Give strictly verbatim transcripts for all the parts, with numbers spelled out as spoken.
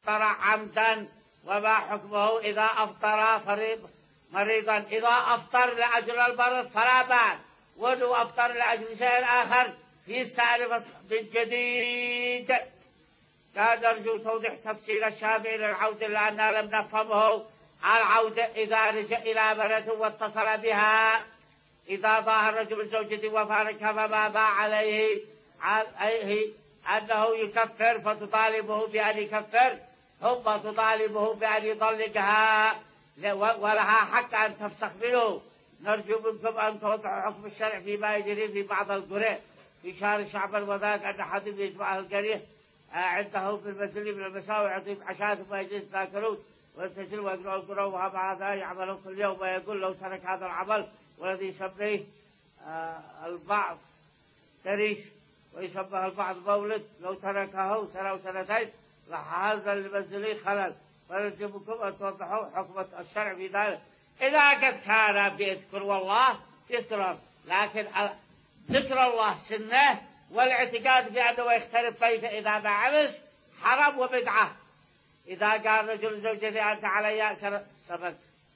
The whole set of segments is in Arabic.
أفطر عمدا، وما حكمه إذا أفطر مريضا. إذا أفطر لأجل المرض فلا بأس، ولو أفطر لأجل شيء آخر يستأنف من جديد. كان نرجو توضيح تفسير الشافعي للعودة لأننا لم نفهمه. العودة إذا رجع إلى بلده واتصل بها، إذا ظاهر رجل زوجته وفارقها فما باع عليه عليه أنه يكفر، فتطالبه بأن يكفر، ثم تطالبه بأن يطلقها ولها حق أن تفسخ منه. نرجو منكم أن توضحوا حكم الشرع فيما يجري في بعض القرى في شهر شعبان، وذاك أن أحد يجمع أهل القرية عنده في المسجد من المساء ويعطيهم عشاء ثم يجلس ياكلون وينتشرون ويقرأوا القرآن، ومع هذا يعملون كل يوم، ويقول لو ترك هذا العمل والذي يسميه آه البعض تريش ويسمى البعض مولد، لو تركه سنة أو سنتين راح هذا المنزلي خلل. فنرجوكم أن توضحوا حكم الشرع في ذلك. إذا قد كان بيذكر والله يذكر، لكن ذكر الله سنة، والاعتقاد بأنه يختلف كيف إذا ما عمل حرام وبدعة. إذا قال رجل زوجتي أنت علي سبت،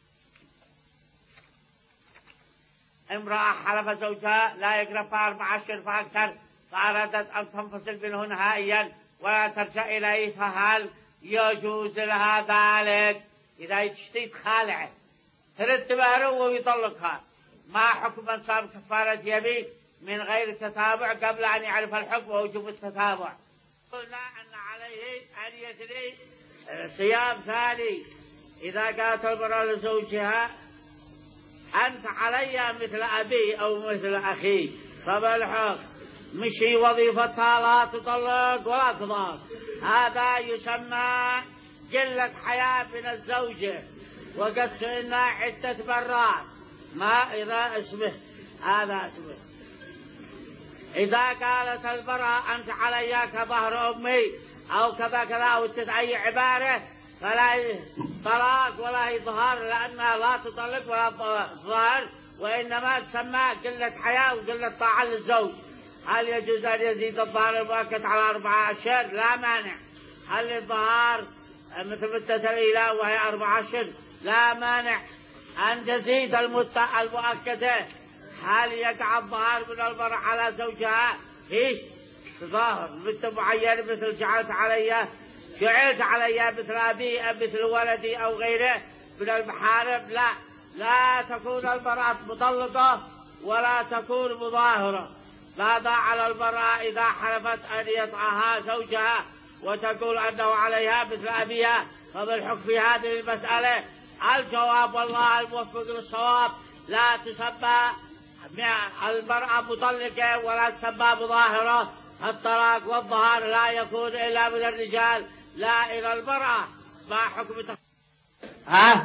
امرأة حلف زوجها لا يقرب أربع أشهر فأكثر فأرادت أن تنفصل منه نهائيا ولا ترجع إليه، فهل يجوز لها ذلك؟ إذا تشتيت خالعه ترد مهره ويطلقها، ما حكم من صام كفارة يمين من غير تتابع قبل أن يعرف الحكم ووجوب التتابع؟ قلنا أن عليه أن يجري صيام ثاني. إذا قالت المرأة لزوجها أنت علي مثل أبي أو مثل أخي، فبالحق مشي وظيفتها لا تطلق ولا تضاف، هذا يسمى قلة حياة من الزوجة، وقد سئلنا عدة مرات ما إذا اسمه هذا اسمه. إذا قالت المرأة أنت علي كظهر أمي أو كذا كذا أو أي عبارة فلا طلاق ولا إظهار، لأنها لا تطلق ولا ظهر، وإنما تسمى قلة حياة وقلة طاعة للزوج. هل يجوز أن يزيد الظهر المؤكد على أربعة أشهر؟ لا مانع. هل الظهر مثل مدة الإيلاء وهي أربعة أشهر؟ لا مانع أن تزيد المدة المؤكدة. هل يقع الظهر من المرأة على زوجها؟ هي تظاهر مدة معينة مثل جعلت علي جعلت علي مثل أبي مثل ولدي أو غيره من المحارم؟ لا، لا تكون المرأة مطلقة ولا تكون مظاهرة. ماذا على المرأة إذا حلفت أن يطعها زوجها وتقول أنه عليها مثل أبيها؟ فبالحكم في هذه المسألة الجواب والله الموفق للصواب لا تسمى المرأة مطلقة ولا تسمى مظاهرة. الطلاق والظهار لا يكون إلا من الرجال لا إلى المرأة. ما حكم تخ... ها؟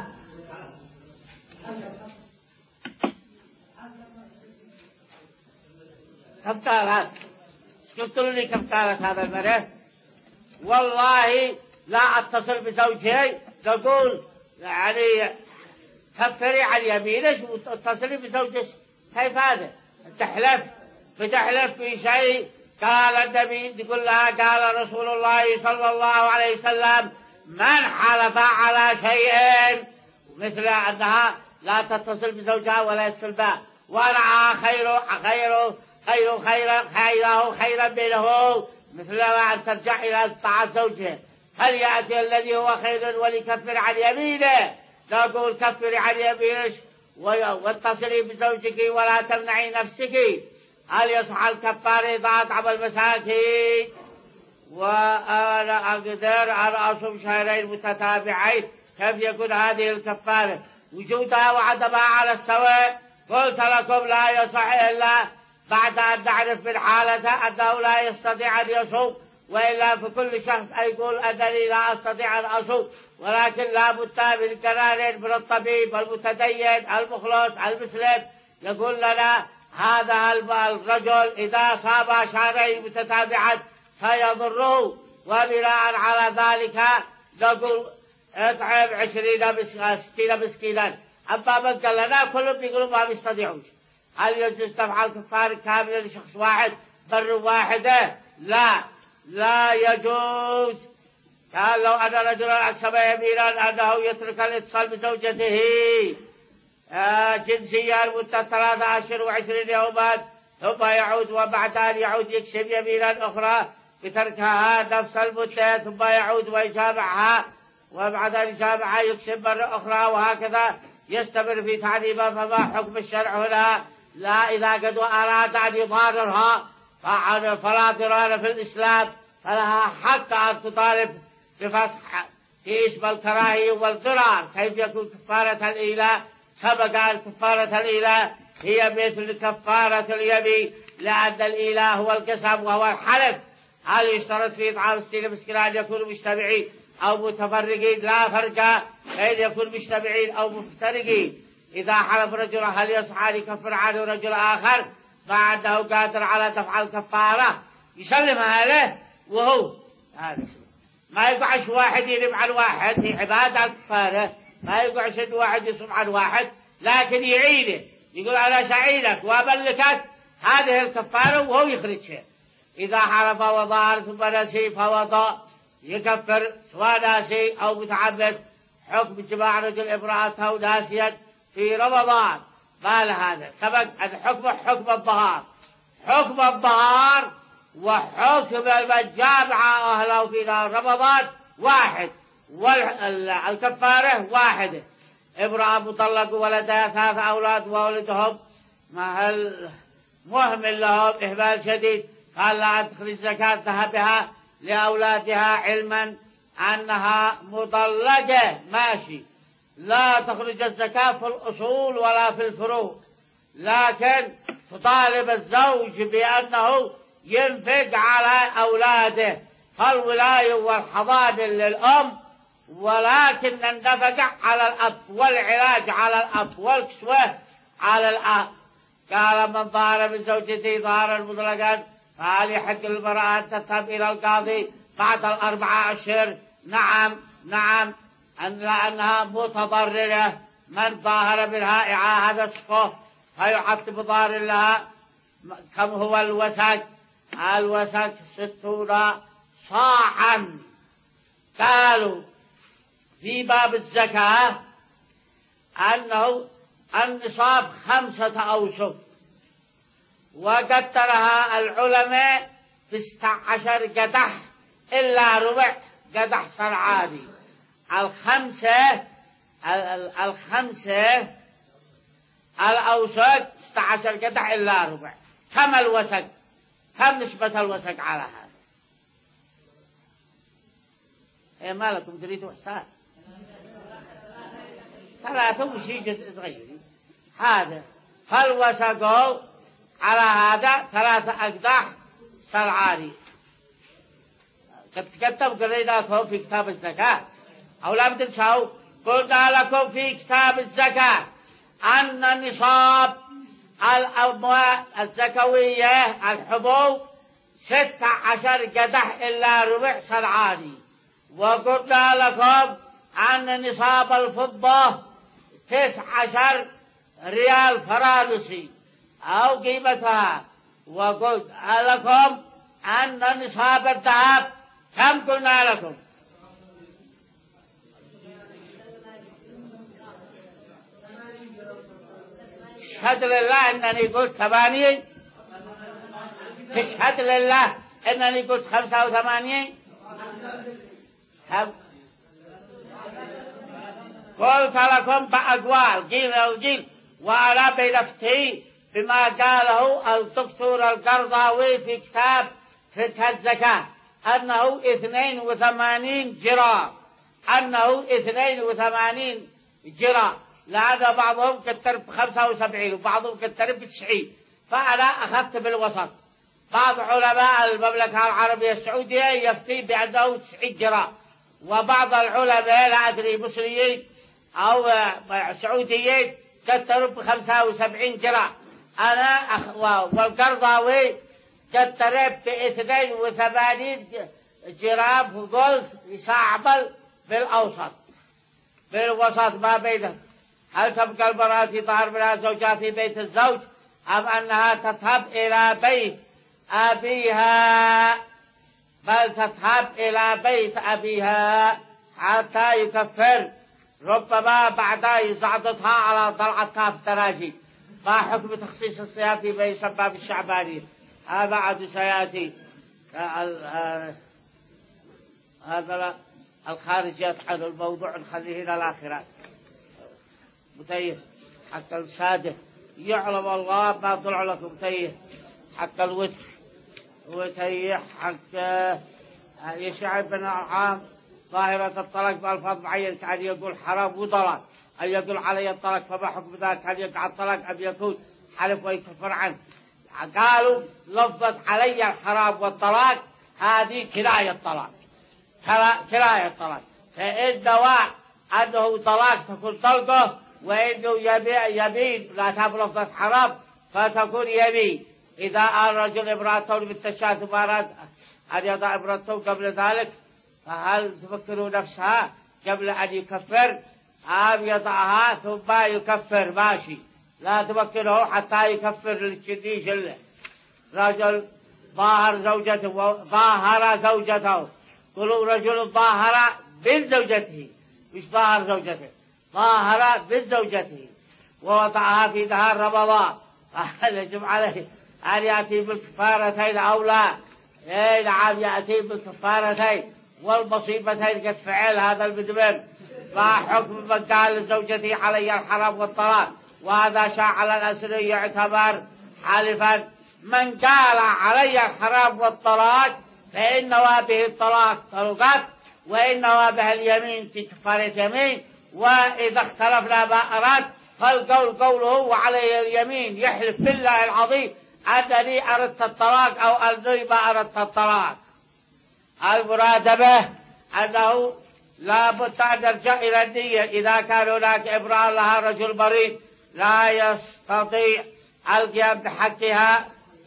كم قالت؟ قلت لي كم قالت هذا المرأة؟ والله لا أتصل بزوجي، تقول يعني كفري عن يمينك واتصلي بزوجك. كيف هذا؟ تحلف بتحلف في شيء قال النبي تقول لها قال رسول الله صلى الله عليه وسلم من حلف على شيء مثل أنها لا تتصل بزوجها ولا يتصل، ورعى خيره خيره خيره خيره خيره خيرا منه مثل ما أن ترجع إلى طاعة زوجها. هل يأتي الذي هو خير وليكفر عن يمينه؟ نقول كفري عن يمينك واتصلي بزوجك ولا تمنعي نفسك. هل يصح الكفار إذا أطعم المساكين؟ وأنا أقدر أن أصوم شهرين متتابعين، كيف يكون هذه الكفارة؟ وجودها وعدمها على السواء. قلت لكم لا يصح إلا بعد أن نعرف من حالته أنه لا يستطيع أن يصوم، وإلا في كل شخص يقول أنني لا أستطيع أن أصوم، ولكن لا بد من قرار من الطبيب المتدين المخلص المسلم يقول لنا هذا الرجل إذا صام شهرين متتابعا سيضره، وبناء على ذلك نقول اطعم عشرين ستين مسكينا. أما من قال لنا كلهم يقولوا ما بيستطيعوش. هل يجوز تفعل كفارة كاملة لشخص واحد بر واحدة؟ لا، لا يجوز. قال لو أن رجلا أقسم يمينا أنه يترك الاتصال بزوجته جنسيا مدة ثلاثة أشهر وعشرين يوما ثم يعود وبعد أن يعود يكسب يمينا أخرى بتركها نفس المدة ثم يعود ويجامعها وبعد أن يجامعها يكسب مرة أخرى وهكذا يستمر في تعذيبها. فما حكم الشرع هنا؟ لا إذا قد أراد أن يضاررها فلا ضرار في الإسلام، فلها حق أن تطالب بفسخ في اسم الكراهية والضرار. كيف يكون كفارة الإيلاء؟ سبق أن كفارة الإيلاء هي مثل كفارة اليمين، لأن الإيلاء هو القسم وهو الحلف. هل يشترط في إطعام ستين مسكينا أن يكونوا مجتمعين أو متفرقين؟ لا فرق بين يكون مجتمعين أو مفترقين. إذا حلف رجل هل يصح أن يكفر عنه رجل آخر مع أنه قادر على دفع الكفارة؟ يسلمها له وهو ما يقعش واحد ينم عن واحد في عبادة الكفارة، ما يقعش إن واحد يصوم عن واحد، لكن يعينه يقول أنا سعيدك وأبلكك هذه الكفارة وهو يخرجها. إذا حلف وضار ثم نسي فوضى يكفر سواء ناسي أو متعمد. حكم جماع رجل امرأته ناسيا في رمضان. قال هذا سبق أن حكم حكم الظهار، حكم الظهار وحكم من جامع أهله في نهار رمضان واحد، والكفارة واحدة. امرأة مطلق ولدها ثلاث أولاد وولدهم مهمل لهم إهمال شديد، قال لا أن تخرج زكاة ذهبها لأولادها علما أنها مطلقة ماشي، لا تخرج الزكاة في الأصول ولا في الفروع، لكن تطالب الزوج بأنه ينفق على أولاده فالولاية والحضانة للأم، ولكن النفقة على الأب والعلاج على الأب والكسوة على الأب. قال من ظهر من زوجته ظهرا مطلقا فهل يحق المرأة أن تذهب إلى القاضي بعد الأربعة أشهر؟ نعم نعم، أن لأنها متضررة. من ظاهر منها إعاهة نصفه فيحط بضار لها. كم هو الوسك؟ الوسك ستون صاعا. قالوا في باب الزكاة أنه النصاب خمسة أوسق، وقدرها العلماء تسعة عشر قدح إلا ربع قدح صرعاني. الخمسة الخمسة الأوسق تسعة عشر قدح إلا ربع. كم الوسق؟ كم نسبة الوسق على هذا؟ إيه مالكم تريدوا حساب؟ ثلاثة وشي جزء صغير هذا. فالوسق على هذا ثلاثة أقداح صرعاني. كتب قريناكم في كتاب الزكاة أو لم تنسوا، قلنا لكم في كتاب الزكاة أن نصاب الأموال الزكوية الحبوب ستة عشر قدح إلا ربع صرعاني. وقلنا لكم أن نصاب الفضة تسعة عشر ريال فرنسي أو قيمتها. وقلت لكم أن نصاب الذهب كم قلنا لكم؟ تشهد لله أنني قلت ثمانين؟ تشهد لله أنني قلت خمسة وثمانين؟ قلت لكم بأقوال قيل وقيل، وأنا بنفتي بما قاله الدكتور القرضاوي في كتاب فقه الزكاة أنه اثنين وثمانين جرام، أنه اثنين وثمانين جرام، لأن بعضهم كتر بخمسة وسبعين وبعضهم كتر بتسعين، فأنا أخذت بالوسط. بعض علماء المملكة العربية السعودية يفتي بأنه تسعين جرام، وبعض العلماء لا أدري مصريين أو سعوديين كتروا بخمسة وسبعين جرام. أنا أخ... والقرضاوي كتر باثنين وثمانين جرام، وقلت يصعبل بالأوسط بالوسط ما بينهم. هل تبقى المرأة في ظهر منها زوجها في بيت الزوج أم أنها تذهب إلى بيت أبيها بل تذهب إلى بيت أبيها حتى يكفر، ربما بعد يزعضتها على ضلعتها في التراجي. ما حكم تخصيص الصيام في بين سباب الشعباني؟ هذا عاد سيأتي. هذا الخارجيات عن الموضوع نخليه إلى الآخرة. متيه حتى السادة يعلم الله ما طلع لكم. متيه حتى الوتر وتيه حتى يشعر بن عام ظاهرة الطلاق بألفاظ معينة، كأن يقول حرام وطلاق، أن يقول علي الطلاق، فما حكم ذلك؟ هل يقع الطلاق أم يكون حلف ويكفر عنه؟ قالوا لفظت علي الحرام والطلاق هذه كراية الطلاق، كراية الطلاق، فإن دواء أنه طلاق تكون طلقه، وإنه يمين لا تبلغ لفظة حرام فتكون يمين. إذا أراد الرجل امرأته بالتشاة ثم أراد أن يضع امرأته قبل ذلك، فهل تفكروا نفسها قبل أن يكفر أم يضعها ثم يكفر؟ ماشي، لا تفكره حتى يكفر للشديش. رجل ظاهر زوجته ظاهر زوجته، قلوا رجل ظاهر من زوجته، مش ظاهر زوجته، ظاهر من زوجته ووضعها في نهار رمضان، فهل يجب عليه أن يأتي بالكفارتين أو لا؟ إيه نعم، يأتي بالكفارتين والمصيبتين قد فعل هذا المدمر. فحكم من قال لزوجته علي الحرام والطلاق، وهذا شاع على الأسري يعتبر حالفا. من قال علي الحرام والطلاق فإن به الطلاق طلقت، وإن به اليمين في كفارة يمين. وإذا اختلفنا ما أراد فالقول قوله وعلي اليمين، يحلف بالله العظيم أنني أردت الطلاق أو أنني ما أردت الطلاق. المراد به أنه لا بد أن نرجع إلى النية. إذا كان هناك امرأة لها رجل مريض لا يستطيع القيام بحقها،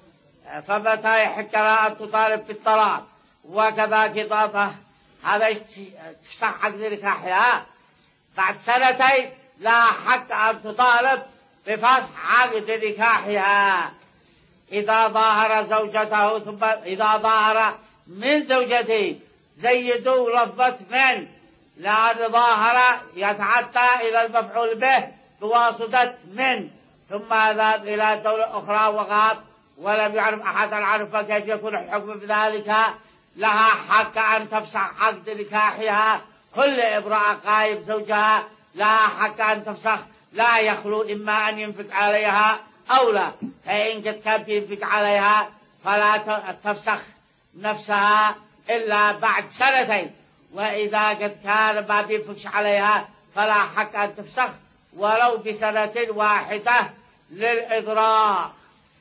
فمتى يحق لها أن تطالب بالطلاق؟ وكذا إضافة هذا تستحق لنكاحها بعد سنتين، لا حق أن تطالب بفسخ عقد نكاحها. إذا ظاهر زوجته ثم إذا ظاهر من زوجته، زيدوا لفظة من، لأن ظاهر يتعدى إلى المفعول به بواسطة من، ثم ذهب إلى دولة أخرى وغاب ولم يعرف أحد عنه، فكيف يكون الحكم بذلك؟ لها حق أن تفسخ عقد نكاحها. كل امرأة غايب زوجها لها حق أن تفسخ، لا يخلو إما أن ينفق عليها أو لا، فإن قد كان ينفق عليها فلا تفسخ نفسها إلا بعد سنتين، وإذا قد كان ما بينفقش عليها فلا حق أن تفسخ ولو بسنة واحدة للإضرار.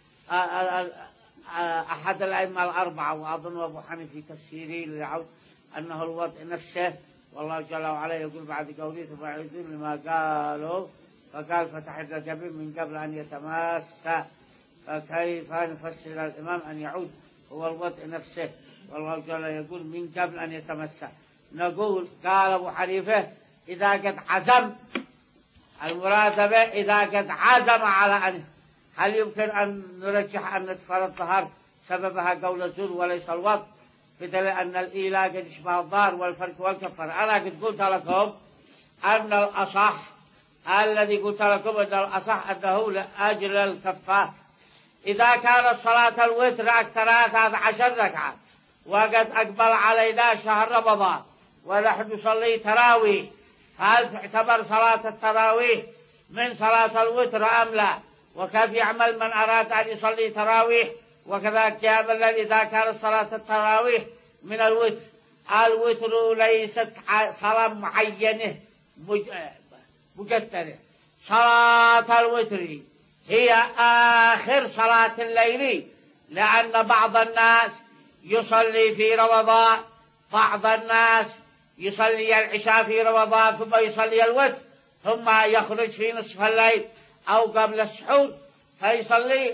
أحد الأئمة الأربعة وأظن أبو حنيفة في تفسيره للعود أنه الوضع نفسه، والله جل وعلا يقول بعد قوله ثم يعيدون لما قالوا، فقال فتحت الجبين من قبل أن يتماس، فكيف نفسر الإمام أن يعود هو الوضع نفسه، والله جل يقول من قبل أن يتمس. نقول قال أبو حنيفة إذا قد عزم، المراد به إذا قد عزم على أن، هل يمكن أن نرجح أن نتفر الظهر سببها قول الزور وليس الوضع، بدل أن الإيلاء قد يشبه الظهر والفرق والكفر. أنا قد قلت لكم أن الأصح الذي قلت لكم أن الأصح أنه لأجل الكفار. إذا كانت صلاة الوتر أكثر ثلاث عشر ركعة وقد أقبل علينا شهر رمضان ونحن نصلي تراويح، هل تعتبر صلاة التراويح من صلاة الوتر أم لا؟ وكيف يعمل من أراد أن يصلي تراويح؟ وكذلك يعمل إذا كانت صلاة التراويح من الوتر. الوتر ليست صلاة معينة مجددة، صلاة الوتر هي آخر صلاة الليل، لأن بعض الناس يصلي في رمضان، بعض الناس يصلي العشاء في رمضان ثم يصلي الوتر ثم يخرج في نصف الليل أو قبل السحور فيصلي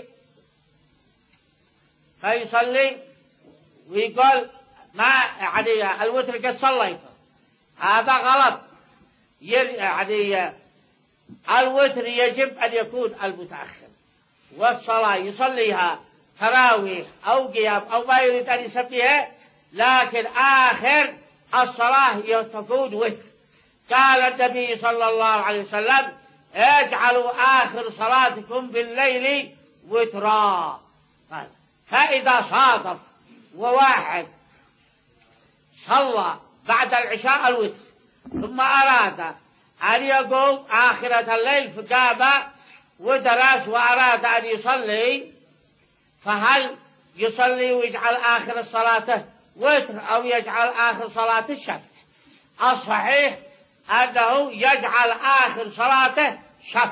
فيصلي ويقول ما يعني الوتر قد صليته. هذا غلط. يعني الوتر يجب أن يكون المتأخر، والصلاة يصليها تراويح أو قيام أو ما يريد أن يسميها لكن آخر الصلاة تكون وتر. قال النبي صلى الله عليه وسلم اجعلوا آخر صلاتكم بالليل وترا. فإذا صادف وواحد صلى بعد العشاء الوتر ثم أراد أن يقوم آخرة الليل فقام ودرس وأراد أن يصلي، فهل يصلي ويجعل آخر صلاته وتر أو يجعل آخر صلاته شفع؟ الصحيح أنه يجعل آخر صلاته شفع.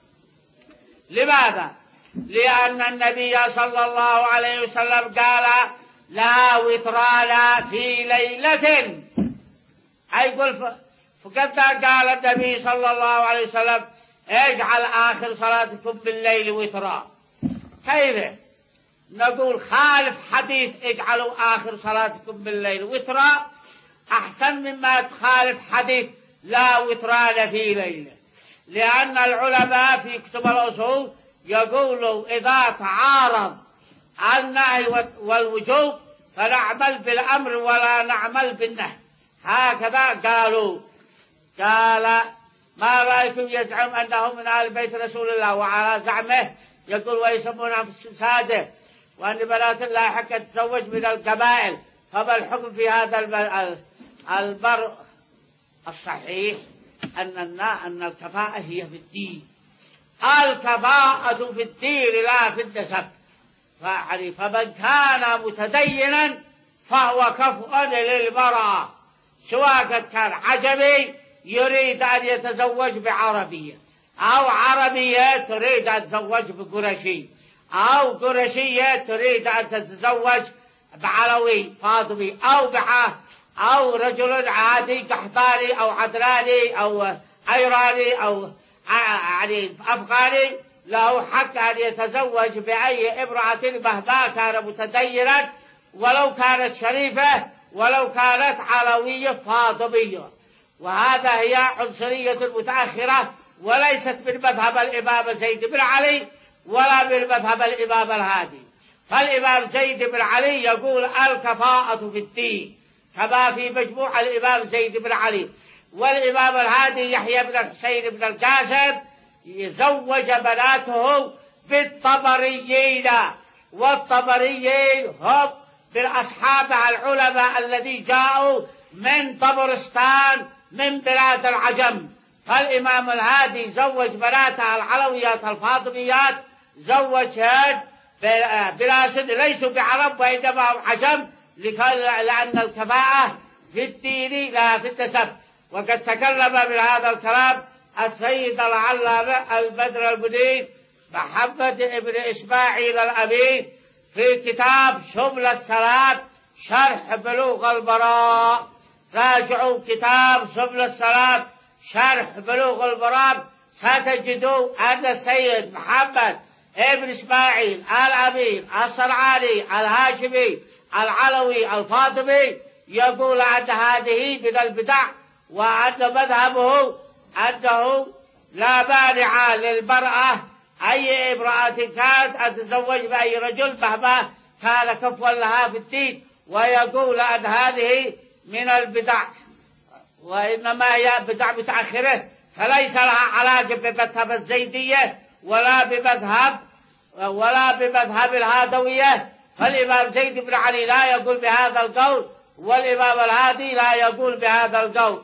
لماذا؟ لأن النبي صلى الله عليه وسلم قال لا وتران في ليلة، أي يقول فقد قال النبي صلى الله عليه وسلم اجعل آخر صلاتكم بالليل وترا. كيف نقول خالف حديث اجعلوا آخر صلاتكم بالليل وترا أحسن مما تخالف حديث لا وتران في ليلة؟ لأن العلماء في كتب الأصول يقولوا إذا تعارض النهي والوجوب فنعمل بالأمر ولا نعمل بالنهي، هكذا قالوا. قال ما رأيكم يزعم أنه من آل بيت رسول الله، وعلى زعمه يقول ويسمون أنفسهم سادة، وأن بنات الله حق تتزوج من القبائل، فما الحكم في هذا البر؟ الصحيح أن أن الكفاءة هي في الدين، الكفاءة في الدين لا في النسب. فمن كان متدينا فهو كفء للمرأة، سواء كان عجمي يريد أن يتزوج بعربية، أو عربية تريد أن تتزوج بقرشي، أو قرشية تريد أن تتزوج بعلوي فاطمي، أو بعه أو رجل عادي قحطاني أو عدراني أو أيراني أو يعني أفغاني، له حق أن يتزوج بأي امرأة مهما كان متدينا، ولو كانت شريفة ولو كانت علوية فاطمية. وهذا هي عنصرية المتأخرة، وليست من مذهب الإمام زيد بن علي ولا من مذهب الإمام الهادي. فالإمام زيد بن علي يقول الكفاءة في الدين كما في مجموع الإمام زيد بن علي. والإمام الهادي يحيى بن الحسين بن القاسم يزوج بناته بالطبريين، والطبريين هم من أصحاب العلماء الذي جاءوا من طبرستان من بلاد العجم. فالإمام الهادي زوج بناته العلويات الفاطميات زوجهن بناس ليسوا بعرب وإنما هم عجم، لأن الكفاءة في الدين لا في النسب. وقد تكلم من هذا الكلام السيد العلامة البدر المنير محمد بن إسماعيل الأمين في كتاب سبل السلام شرح بلوغ المرام. راجعوا كتاب سبل السلام شرح بلوغ المرام، ستجدوا أن السيد محمد ابن إسماعيل الأمين الصنعاني الهاشمي العلوي الفاطمي يقول أن هذه من البدع، وأن مذهبه أنه لا مانع للمرأة أي امرأة كانت أن تتزوج بأي رجل مهما كان كفوا لها في الدين، ويقول أن هذه من البدع، وإنما هي بدع متأخرة فليس لها علاقة بمذهب الزيدية ولا بمذهب ولا بمذهب الهادوية. فالإمام زيد بن علي لا يقول بهذا القول، والإمام الهادي لا يقول بهذا القول.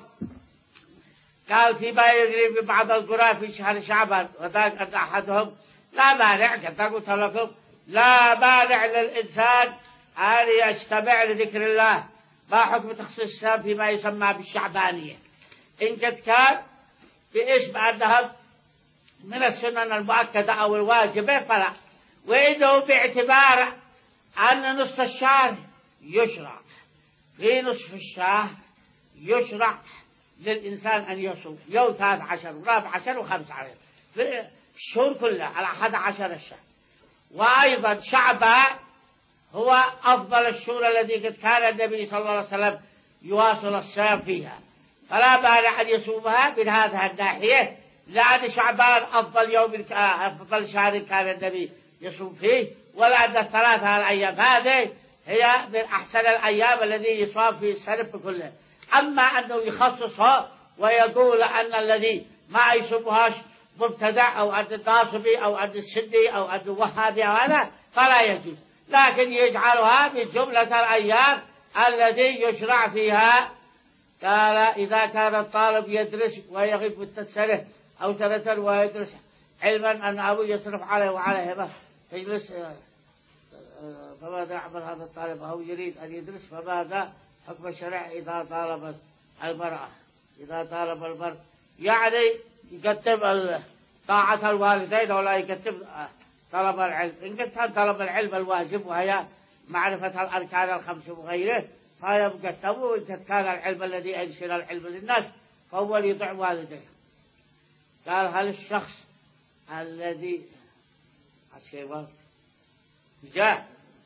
قال فيما يجري في بعض القرى في شهر شعبان، وذاك أن أحدهم لا مانع كما قلت لكم لا مانع للإنسان أن يجتمع لذكر الله. ما حكم تخصيص الشام فيما يسمى بالشعبانية؟ إن قد كان باسم أنهم من السنن المؤكدة أو الواجبة فلا، وإنه باعتبار أن نصف الشهر يشرع، في نصف الشهر يشرع للإنسان أن يصوم يوم ثالث عشر ورابع عشر وخمس عشر في الشهور كلها على أحد عشر الشهر. وأيضا شعبان هو أفضل الشهور الذي قد كان النبي صلى الله عليه وسلم يواصل الصيام فيها، فلا مانع أن يصومها من هذه الناحية، لأن شعبان أفضل يوم أفضل شهر كان النبي يصوم فيه، ولأن الثلاثة الأيام هذه هي من أحسن الأيام الذي يصاب فيه السنة كله. أما أنه يخصصها ويقول أن الذي ما يسموهاش مبتدع أو عند الناصبي أو عند السني أو عند الوهابي أو هذا فلا يجوز، لكن يجعلها من جملة الأيام التي يشرع فيها. قال إذا كان الطالب يدرس ويغيب مدة سنة أو سنة ويدرس علما أن أبوه يصرف عليه وعلى هبه يجلس، فماذا يعمل هذا الطالب أو يريد أن يدرس؟ فماذا حكم الشرع إذا طالب المرأة إذا طالب المرأة يعني يقدم طاعة الوالدين ولا يقدم طلب العلم؟ إن كان طلب العلم الواجب وهي معرفة الأركان الخمس وغيره فيقدم، وإن كان العلم الذي أنشر العلم للناس فهو يطع والديه. قال هل الشخص الذي الشيء جاء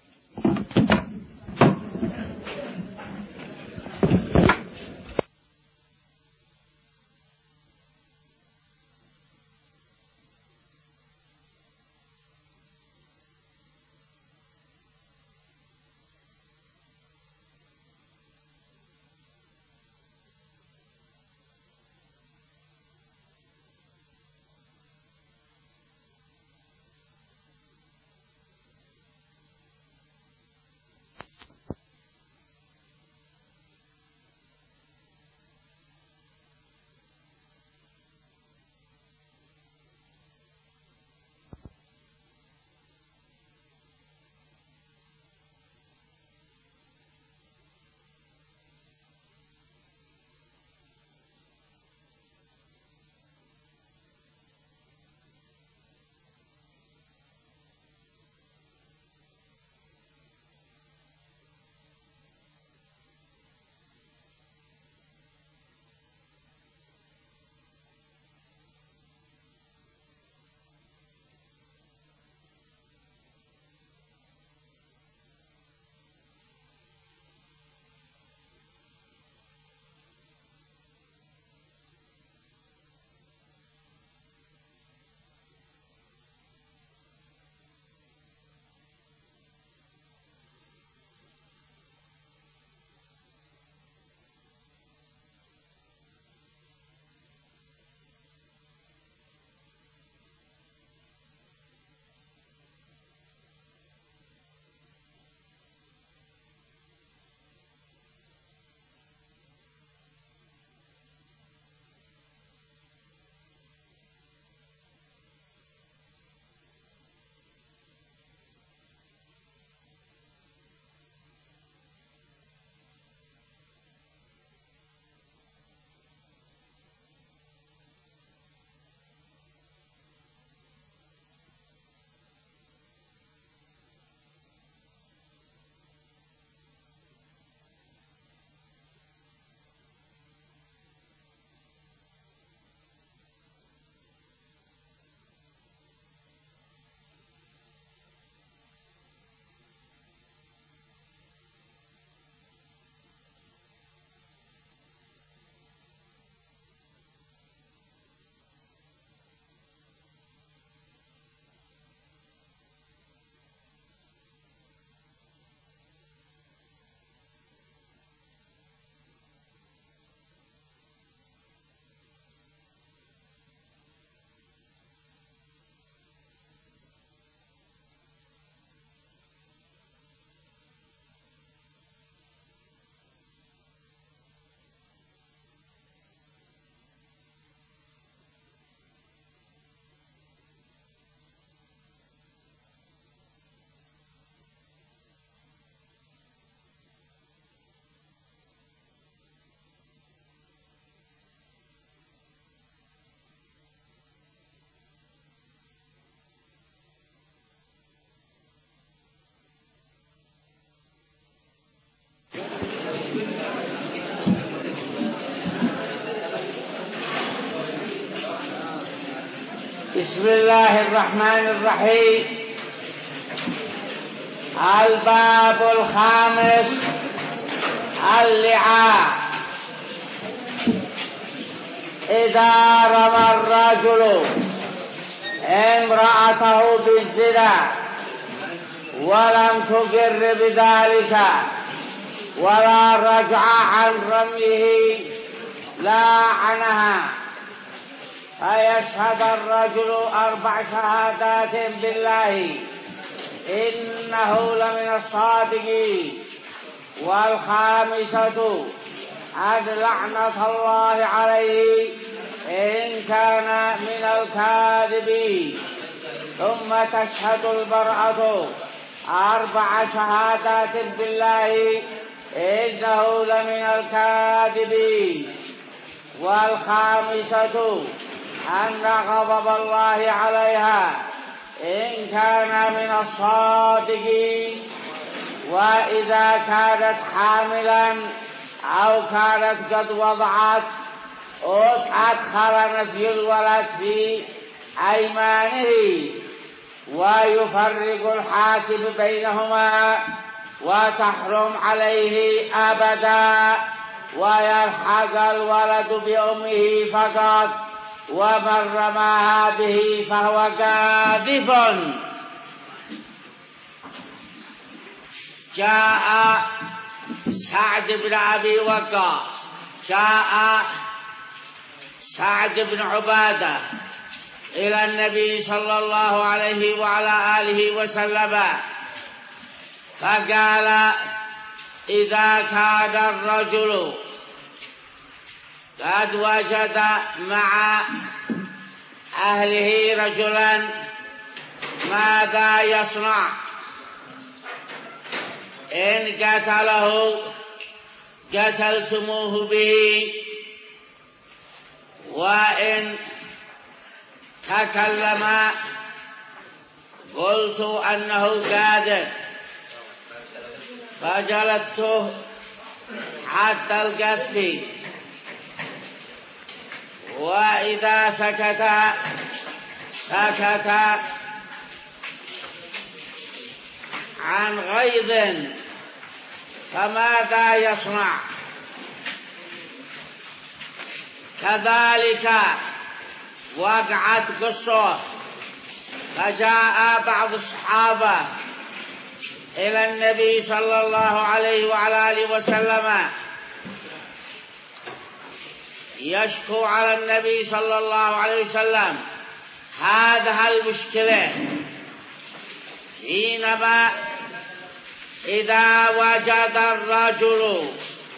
بسم الله الرحمن الرحيم. الباب الخامس اللعان. إذا رمى الرجل امرأته بالزنا ولم تقر بذلك ولا رجع عن رميه لاعنها، فيشهد الرجل أربع شهادات بالله إنه لمن الصادقين، والخامسة أن لعنة الله عليه إن كان من الكاذبين. ثم تشهد المرأة أربع شهادات بالله إنه لمن الكاذبين، والخامسة أن غضب الله عليها إن كان من الصادقين. وإذا كانت حاملا أو كانت قد وضعت أدخل نفي الولد في أيمانه، ويفرق الحاكم بينهما وتحرم عليه أبدا، ويلحق الولد بأمه فقط، ومن رماها به فهو كاذب. جاء سعد بن أبي وقاص جاء سعد بن عبادة إلى النبي صلى الله عليه وعلى آله وسلم فقال: إذا كان الرجل قد وجد مع أهله رجلا ماذا يصنع؟ إن قتله قتلتموه به، وإن تكلم قلت أنه قاذف فجلدته حتى القذف، وإذا سكت سكت عن غيظ فماذا يصنع؟ كذلك وقعت قصة، فجاء بعض الصحابة إلى النبي صلى الله عليه وعلى آله وسلم يشكو على النبي صلى الله عليه وسلم هذه المشكلة، حينما إذا وجد الرجل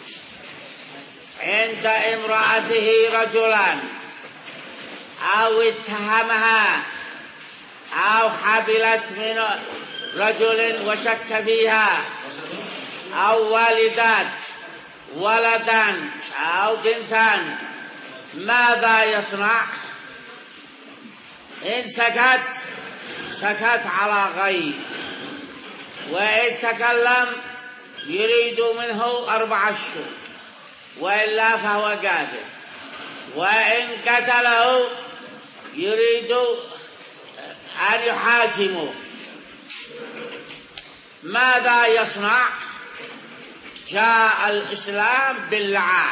عند امرأته رجلا أو اتهمها أو حبلت من رجل وشك فيها، أو والدت ولدا أو بنتا، ماذا يصنع؟ إن سكت سكت على غيظ، وإن تكلم يريد منه أربع أشهر، وإلا فهو قاذف، وإن قتله يريد أن يحاكمه. ماذا يصنع؟ جاء الإسلام باللعان،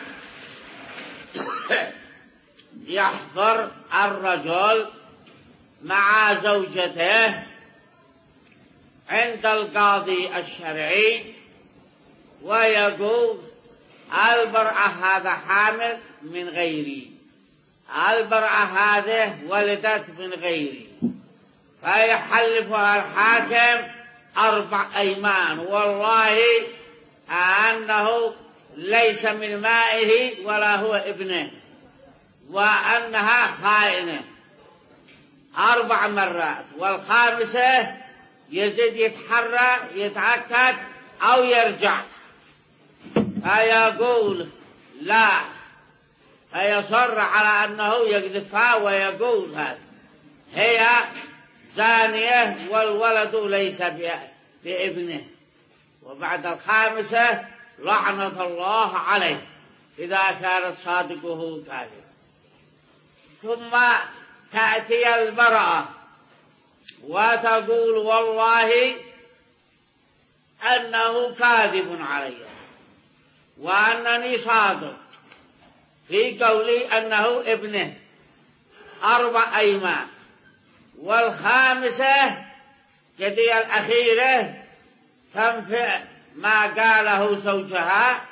يحضر الرجل مع زوجته عند القاضي الشرعي ويقول: المرأة هذا حامل من غيري، المرأة هذه ولدت من غيري، فيحلفها الحاكم أربع أيمان: والله أنه ليس من مائه ولا هو ابنه، وأنها خائنة، أربع مرات. والخامسة يزيد يتحرى يتأكد أو يرجع، فيقول لا، فيصر على أنه يقذفها ويقول هذا هي زانية والولد ليس بابنه. وبعد الخامسة لعنة الله عليه إذا كانت صادقه كاذب. ثم تأتي المرأة وتقول: والله أنه كاذب علي وأنني صادق في قولي أنه ابنه، أربع أيمان. والخامسة القضية الأخيرة تنفع ما قاله زوجها،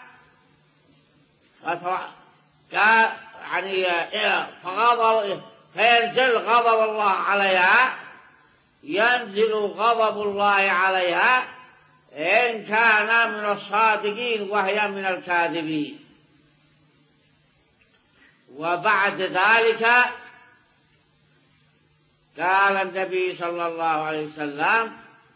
قال يعني فغضب فينزل غضب الله عليها، ينزل غضب الله عليها إن كان من الصادقين وهي من الكاذبين. وبعد ذلك قال النبي صلى الله عليه وسلم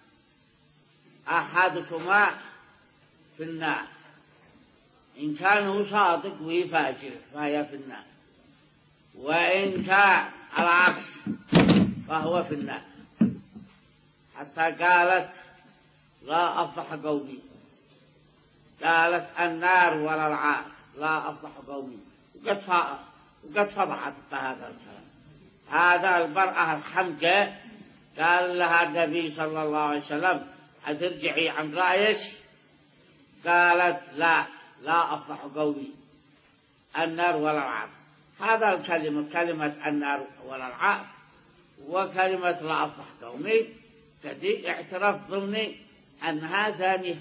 أحدكما في النار، إن كان هو صادق وهي فاجر فهي في النار، وإن كان العكس فهو في النار. حتى قالت لا أفضح قومي، قالت النار ولا العار لا أفضح قومي، وقد فضحت بهذا الكلام. هذا المرأة الحمقى قال لها النبي صلى الله عليه وسلم أترجعي عن رأيك؟ قالت لا لا أفضح قومي النار ولا العار. هذا الكلمة كلمة النار ولا العار وكلمة لا أفضح قومي تدي اعتراف ضمني أنها زانية،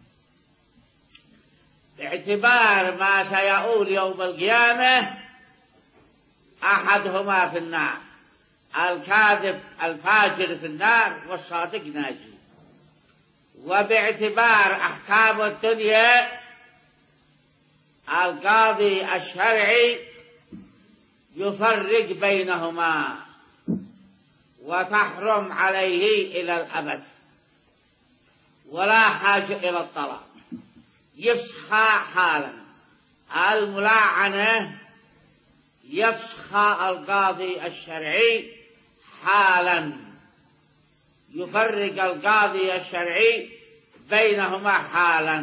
باعتبار ما سيقول يوم القيامة أحدهما في النار، الكاذب الفاجر في النار والصادق ناجي. وباعتبار أحكام الدنيا القاضي الشرعي يفرق بينهما وتحرم عليه إلى الأبد ولا حاجة إلى الطلاق، يفسخها حالا. الملاعنة يفسخها القاضي الشرعي حالا، يفرق القاضي الشرعي بينهما حالا.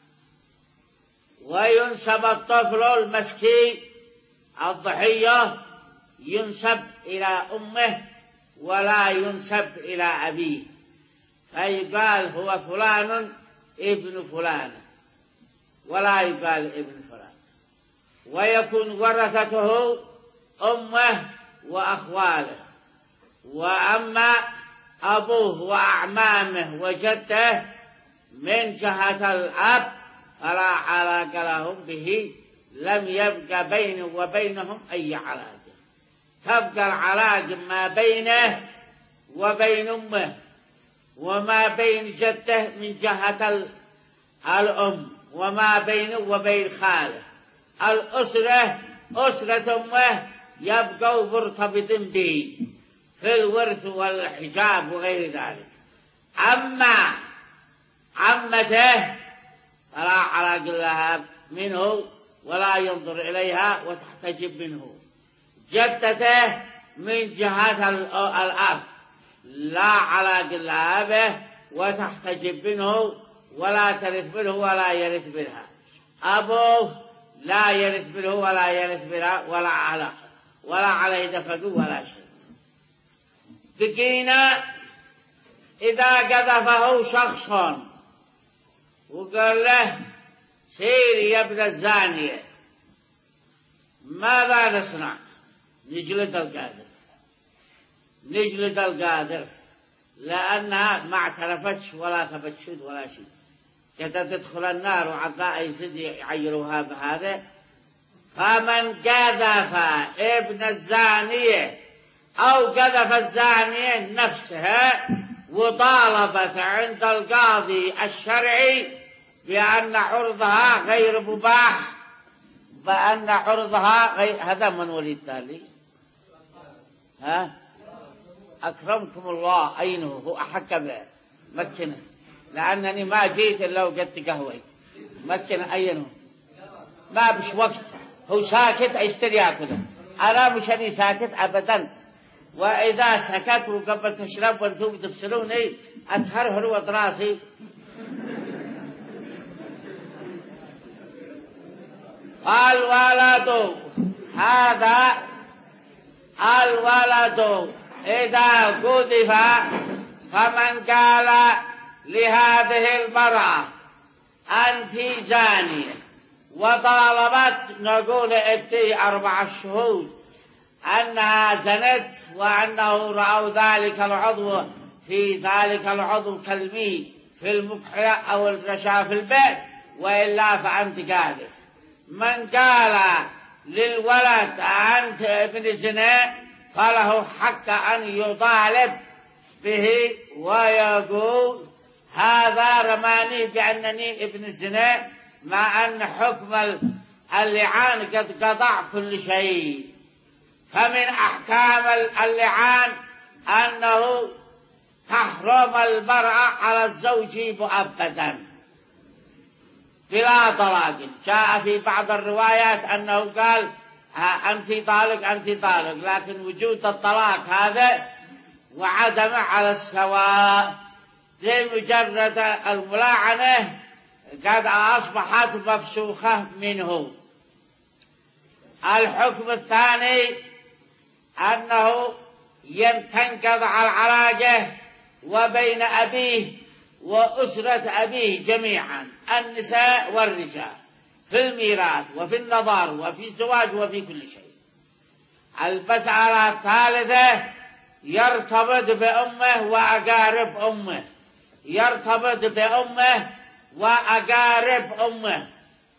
وينسب الطفل المسكين الضحية ينسب إلى أمه ولا ينسب إلى أبيه، فيقال هو فلان ابن فلان ولا يقال ابن فلان. ويكون ورثته أمه وأخواله، وأما أبوه وأعمامه وجده من جهة الأب فلا علاقة لهم به، لم يبقى بينه وبينهم أي علاقة، تبقى العلاقة ما بينه وبين أمه وما بين جده من جهة الأم وما بينه وبين خاله. الأسرة أسرة أمه يبقوا مرتبطين به في الورث والحجاب وغير ذلك. أما عمته فلا علاقة لها منه ولا ينظر إليها وتحتجب منه. جدته من جهة الأب لا علاقة لها به وتحتجب منه ولا ترث منه ولا يرث منها. أبوه لا يرث منه ولا يرث منها ولا علاقة ولا عليه دفق ولا شيء. بقينا إذا قذفه شخص وقال له سير يا ابن الزانية، ماذا نصنع؟ نجلد القاذف، نجلد القاذف لأنها ما اعترفتش ولا ثبت شهود ولا شيء. قد تدخل النار وعطاء يزيد يعيروها بهذا. فمن قذف ابن الزانية أو قذف الزانية نفسها وطالبت عند القاضي الشرعي بأن عرضها غير مباح، بأن عرضها غير، هذا من ولي التالي. ها أكرمكم الله، أينه هو أحق به مكنه، لأنني ما جيت إلا وقدت قهوي مكنه. أينه ما بش وقت، هو ساكت أشتري يأكله، أنا مش أني ساكت أبدا. وإذا سكت وقبل تشرب وانتم تفسروني أتهرهر وطراسي. الولد هذا الولد إذا قذف فمن قال لهذه المرأة أنت زانية وطالبت نقول اتي أربع شهود أنها زنت وأنه رأوا ذلك العضو في ذلك العضو كالمي في المكحلة أو الرشا في البئر، وإلا فأنت قاذف. من قال للولد أنت ابن الزنا فله حق أن يطالب به ويقول هذا رماني بأنني ابن الزنا، مع أن حكم اللعان قد قطع كل شيء. فمن أحكام اللعان أنه تحرم المرأة على الزوج مؤبدا بلا طلاق. جاء في بعض الروايات أنه قال أنت طالق أنت طالق، لكن وجود الطلاق هذا وعدم على السواء لمجرد الملاعنة قد أصبحت مفسوخة منه. الحكم الثاني أنه ينتقض على العلاقة وبين أبيه وأسرة أبيه جميعا، النساء والرجال، في الميراث وفي النظر وفي الزواج وفي كل شيء. المسألة الثالثة يرتبط بأمه وأقارب أمه، يرتبط بأمه وأقارب أمه،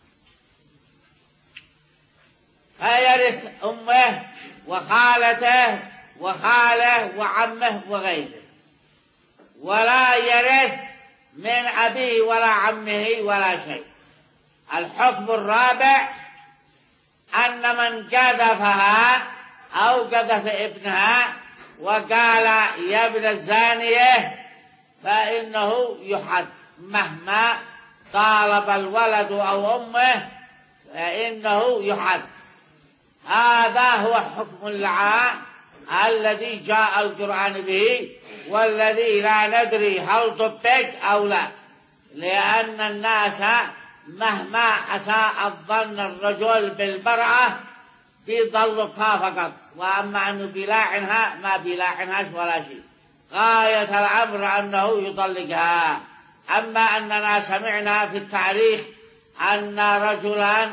فيرث أمه وخالته وخاله وعمه وغيره، ولا يرث من أبيه ولا عمه ولا شيء. الحكم الرابع أن من قذفها أو قذف ابنها وقال يا ابن الزانية فإنه يحد مهما طالب الولد أو أمه، فإنه يحد. هذا هو حكم اللعان الذي جاء القرآن به، والذي لا ندري هل طبق أو لا، لأن الناس مهما أساء الظن الرجل بالمرأة بيضلقها فقط، وأما أنه بيلاعنها ما بيلاعنهاش ولا شيء، غاية الأمر أنه يطلقها. أما أننا سمعنا في التاريخ أن رجلا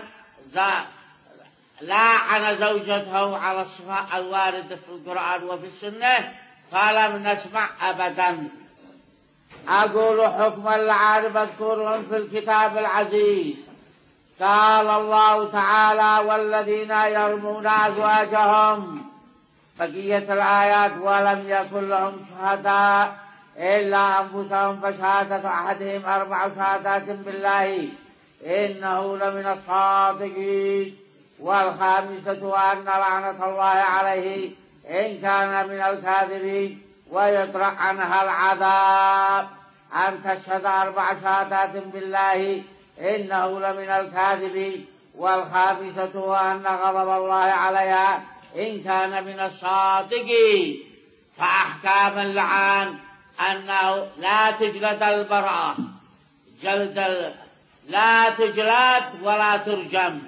لاعن زوجته على الصفة الواردة في القرآن وفي السنة، فلم نسمع أبدا. أقول حكم اللعان مذكور في الكتاب العزيز. قال الله تعالى والذين يرمون أزواجهم، بقية الآيات ولم يكن لهم شهداء إلا أنفسهم فشهادة أحدهم أربع شهادات بالله إنه لمن الصادقين، والخامسة أن لعنة الله عليه إن كان من الكاذبين ويطرح عنها العذاب، أن تشهد أربع شهادات بالله إنه لمن الكاذبين، والخامسة أن غضب الله عليها إن كان من الصادقين. فأحكام اللعان أنه لا تجلد المرأة جلد لا تجلد ولا ترجم.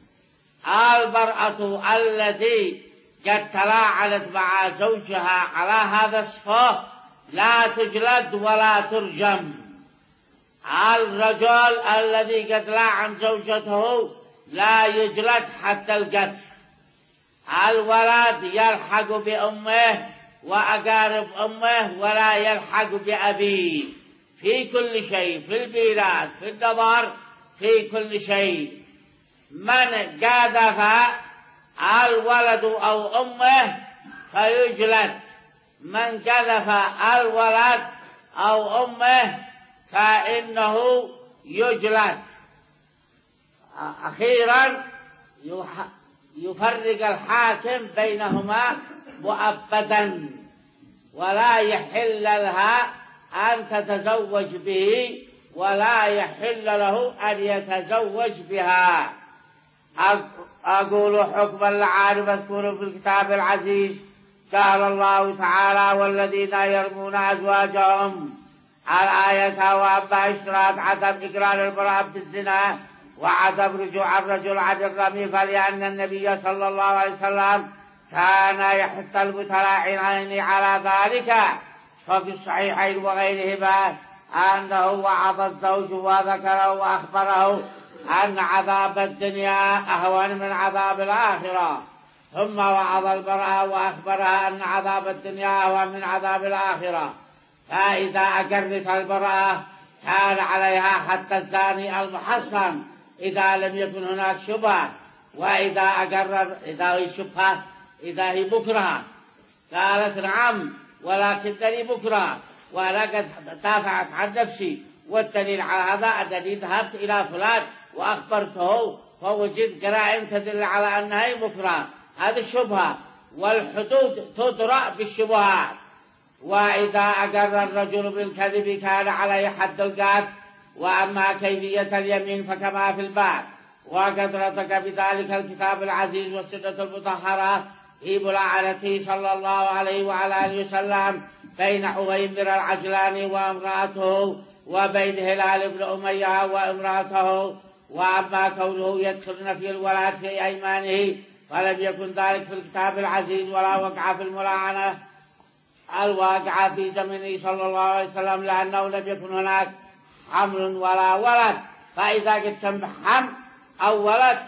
المرأة التي قد تلاعنت مع زوجها على هذا الصفة لا تجلد ولا ترجم. الرجل الذي قد لاعن زوجته لا يجلد حتى القذف. الولد يلحق بأمه وأقارب أمه ولا يلحق بأبيه في كل شيء، في الميراث في النظر في كل شيء. من قذف الولد أو أمه فيجلد، من قذف الولد أو أمه فإنه يجلد. أخيرا يفرق الحاكم بينهما مؤبدا، ولا يحل لها أن تتزوج به ولا يحل له أن يتزوج بها. أقول حكم اللعان مذكور في الكتاب العزيز. قال الله تعالى والذين يرمون أزواجهم الآية، وأما إشراط عدم إقرار المرأة بالزنا وعدم رجوع الرجل عن الرمي، فلأن النبي صلى الله عليه وسلم كان يحث المتلاعنين على ذلك، ففي الصحيحين وغيرهما أنه وعظ الزوج وذكره وأخبره أن عذاب الدنيا أهون من عذاب الآخرة، ثم وعظ المرأة وأخبرها أن عذاب الدنيا أهون من عذاب الآخرة، فإذا أقرت المرأة كان عليها حتى الزاني المحصن إذا لم يكن هناك شبهة. وإذا أقرر إذا هي شبهة إذا هي بكرة قالت نعم ولكنني بكرة وأنا قد دافعت عن نفسي، والدليل على هذا أنني ذهبت إلى فلان وأخبرته فوجدت قرائن تدل على أنها بكرة، هذه الشبهة، والحدود تدرأ بالشبهات. وإذا أقر الرجل بالكذب كان عليه حد القذف. وأما كيفية اليمين فكما في الباب، وقد رتق بذلك الكتاب العزيز والسنة المطهرة في ملاعنته صلى الله عليه وعلى آله وسلم بين عويمر العجلاني وامرأته، وبين هلال بن أمية وامرأته. وأما كونه يدخلن في الولاة في أيمانه فلم يكن ذلك في الكتاب العزيز ولا وقع في الملاعنة الواقعة في زمنه صلى الله عليه وسلم، لأنه لم يكن هناك حمل ولا ولد. فإذا قد تم حمل أو ولد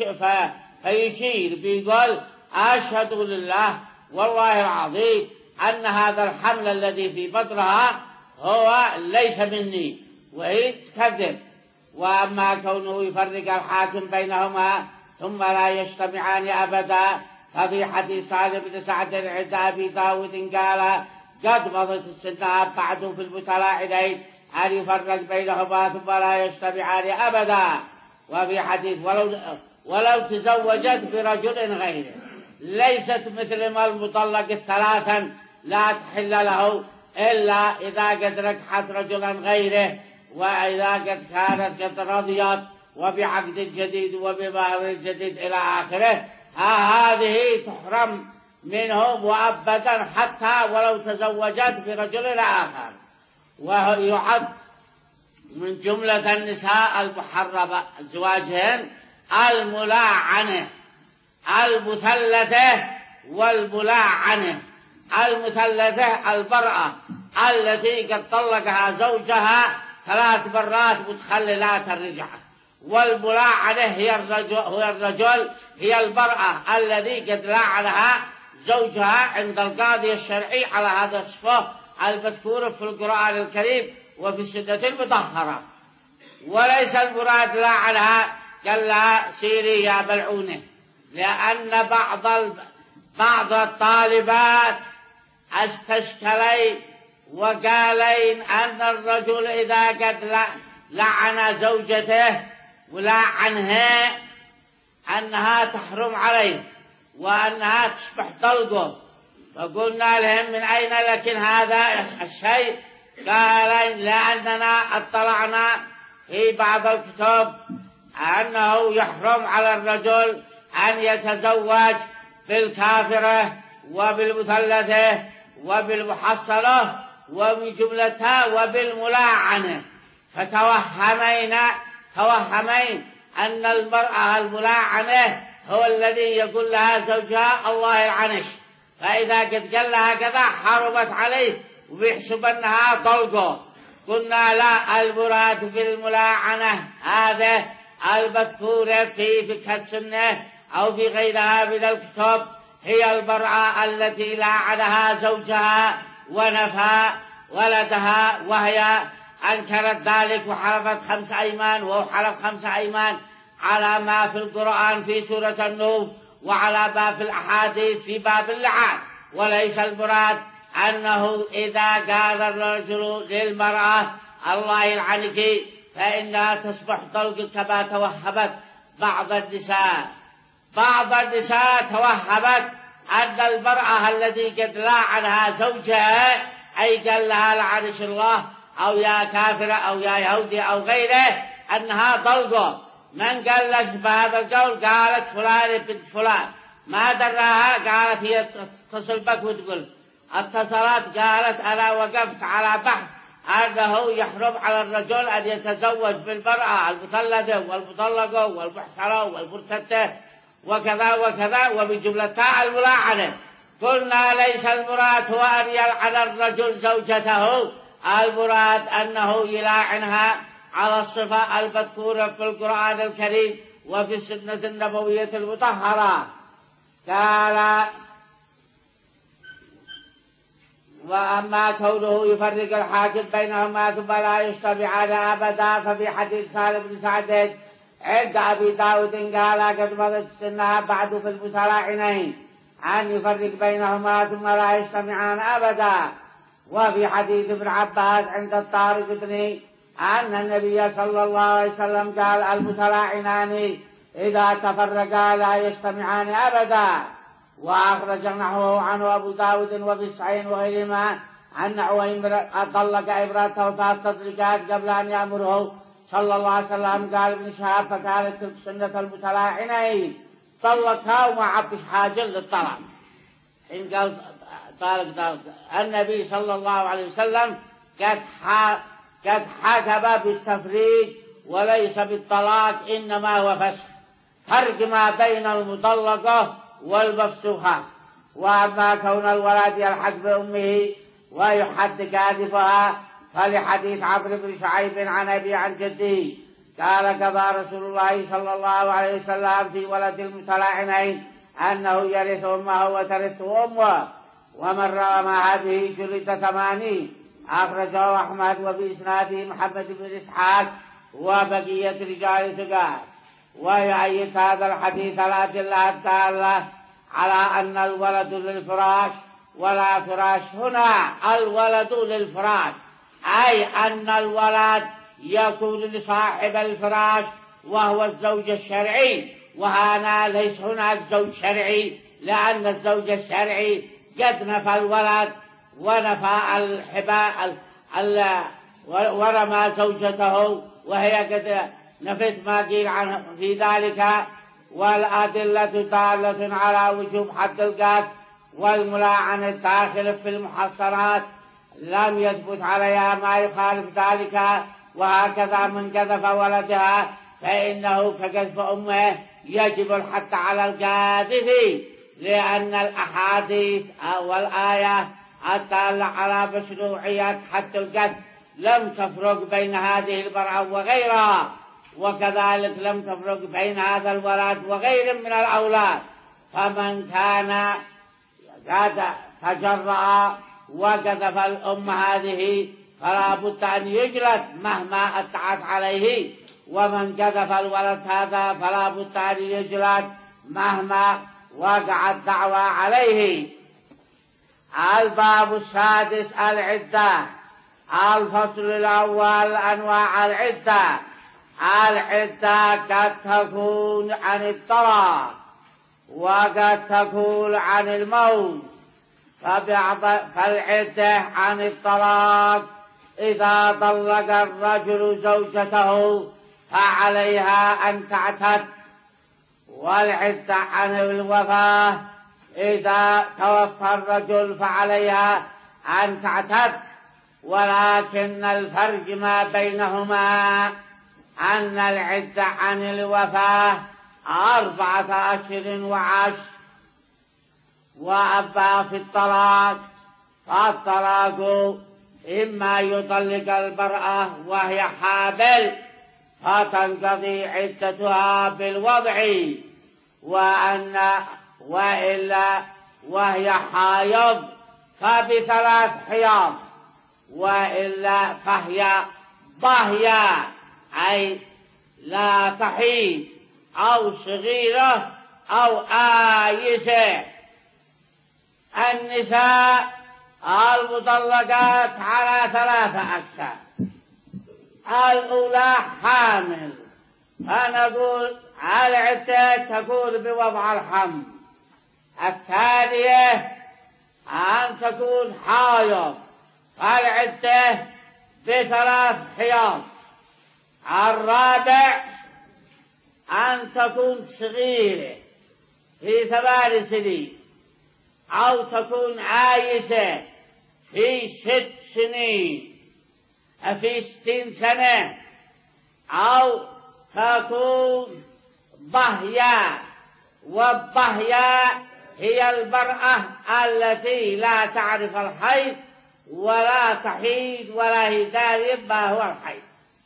فيشير بيقول أشهد لله والله العظيم أن هذا الحمل الذي في بطنها هو ليس مني، وهي تكذب. وأما كونه يفرق الحاكم بينهما ثم لا يجتمعان أبدا، ففي حديث سالم بن سعد عند أبي داود قال قد مضت السنة بعد في المتلاعنين أن يفرق بينهما ثم لا يجتمعان أبدا. وفي حديث ولو, ولو تزوجت برجل غيره ليست مثل ما المطلق الثلاثا لا تحل له إلا إذا قد ركحت رجلا غيره، وإذا قد كانت قد رضيت وبعقد جديد وبمهر جديد إلى آخره، هذه تحرم منه مؤبدا حتى ولو تزوجت برجل آخر. ويعد من جملة النساء المحرمة زواجهن الملاعنة المثلثة والملاعنة. المثلثة المرأة التي قد طلقها زوجها ثلاث مرات متخللات الرجعة، والملاعنة هي الرجل, هي الرجل هي المرأة الذي قد لاعنها زوجها عند القاضي الشرعي على هذا الصفة المذكور في القرآن الكريم وفي السنة المطهرة. وليس المراد لاعنها قال لها سيري يا ملعونة، لأن بعض بعض الطالبات استشكلين وقالين أن الرجل إذا قد لعن زوجته ولعنها أنها تحرم عليه وأنها تصبح طلقه. فقلنا لهم من أين لكن هذا الشيء؟ قال لأننا اطلعنا في بعض الكتب أنه يحرم على الرجل أن يتزوج بالكافرة وبالمثلثة وبالمحصنة وبجملتها وبالملاعنة. فتوهمين توهمين أن المرأة الملاعنة هو الذي يقول لها زوجها الله يلعنش، فإذا قد قال لها كذا حرمت عليه وبيحسب أنها طلقه. قلنا لا، المراد بالملاعنة هذا المذكورة في فقه السنة أو في غيرها من الكتب هي المرأة التي لاعنها زوجها ونفى ولدها، وهي أنكرت ذلك وحلفت خمس أيمان وهو حلف خمس أيمان على ما في القرآن في سورة النور وعلى ما في الأحاديث في باب اللعان. وليس المراد أنه إذا قال الرجل للمرأة الله يلعنك فإنها تصبح طلق كما توهمت بعض النساء. بعض النساء توهمت أن المرأة التي قد لاعنها زوجها أي قال لها لعنش الله أو يا كافرة أو يا يهودي أو غيره أنها طلقه. من قال لك بهذا القول؟ قالت فلان بنت فلان. ما دراها؟ قالت هي تتصل بك وتقول. اتصلت قالت أنا وقفت على بحث أنه يحرم على الرجل أن يتزوج بالمرأة المثلثة والمطلقة والمحصنة والمرتدة وكذا وكذا وبجملتها الملاعنة. قلنا ليس المراد هو أن يلعن الرجل زوجته، المراد أنه يلاعنها على الصفة المذكورة في القرآن الكريم وفي السنة النبوية المطهرة. قال وأما كونه يفرق الحاكم بينهما ثم لا يجتمعان أبدا ففي حديث سالم بن سعد عند أبي داود قال قد مضت السنة بعد في المتلاعنين أن يفرق بينهما ثم لا يجتمعان أبدا. وفي حديث ابن عباس عند الطارق بن أن النبي صلى الله عليه وسلم قال المتلاعنان إذا تفرقا لا يجتمعان أبدا. وأخرج نحوه عنه أبو داود وفي الصحيحين وغيرهما أن عويمر طلق امرأته ثلاث تطليقات قبل أن يأمره صلى الله عليه وسلم. قال ابن شهاب فكانت تلك سنة المتلاعنين طلقها وما عبش حاجة للطلاق. إن قال طالق طالق النبي صلى الله عليه وسلم قد قد حكم بالتفريق وليس بالطلاق إنما هو فسخ، فرق ما بين المطلقة والمفسوخة. وأما كون الولد يلحق بأمه ويحد كاذفها فلحديث عمرو بن شعيب عن أبي عن جده قال قضى رسول الله صلى الله عليه وسلم في ولد المتلاعنين أنه يرث أمه وترثه أمه. ومن رأى هذه شرط ثمانين أخرجه أحمد وبإسناده محمد بن إسحاق وبقية رجال ثقات. ويؤيد هذا الحديث الأدلة الدالة على أن الولد للفراش ولا فراش. هنا الولد للفراش أي أن الولد يكون لصاحب الفراش وهو الزوج الشرعي، وهنا ليس هناك زوج شرعي لأن الزوج الشرعي قد نفى الولد ونفى الحباء ورمى زوجته وهي قد نفت ما قيل عنه في ذلك. والأدلة دالة على وجوب حد القذف والملاعنة الداخل في المحصنات لم يثبت عليها ما يخالف ذلك. وهكذا من قذف ولدها فإنه كقذف أمه يجب الحد على القاذف، لأن الأحاديث والآية الدالة على مشروعية حد القذف لم تفرق بين هذه المرأة وغيرها، وكذلك لم تفرق بين هذا الولد وغير من الأولاد. فمن كان قد تجرأ وقذف الأم هذه فلا بد أن يجلد مهما أدعت عليه، ومن قذف الولد هذا فلا بد أن يجلد مهما وقعت دعوى عليه. الباب السادس العدة. الفصل الأول أنواع العدة. العدة قد تكون عن الطلاق وقد تكون عن الموت. فالعدة عن الطلاق إذا طلق الرجل زوجته فعليها أن تعتد. والعدة عن الوفاة إذا توفى الرجل فعليها أن تعتد. ولكن الفرق ما بينهما أن العدة عن الوفاة أربعة أشهر وعشر. وأما في الطلاق فالطلاق إما يطلق المرأة وهي حامل فتنقضي عدتها بالوضع، وأن وإلا وهي حائض فبثلاث حيض، وإلا فهي ضاهية أي لا تحيض أو صغيرة أو آيسة. النساء المطلقات على ثلاثة أقسام. الأولى حامل، فنقول العدة تكون بوضع الحمل. الثانية أن تكون حائض، فالعدة بثلاث حيض. الرابع أن تكون صغيرة في ثمان سنين، أو تكون عايشة في ست سنين في ستين سنة، أو تكون ضهية. والضهية هي المرأة التي لا تعرف الحيض ولا تحيض ولا هي دارية ما هو الحيض.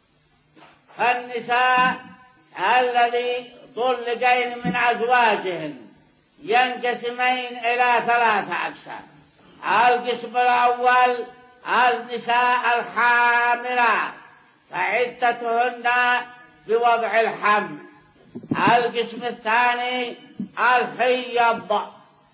فالنساء الذي طلقين من أزواجهن ينقسمين إلى ثلاثة أقسام. القسم الأول النساء الحاملات فعدتهن بوضع الحمل. القسم الثاني الحيض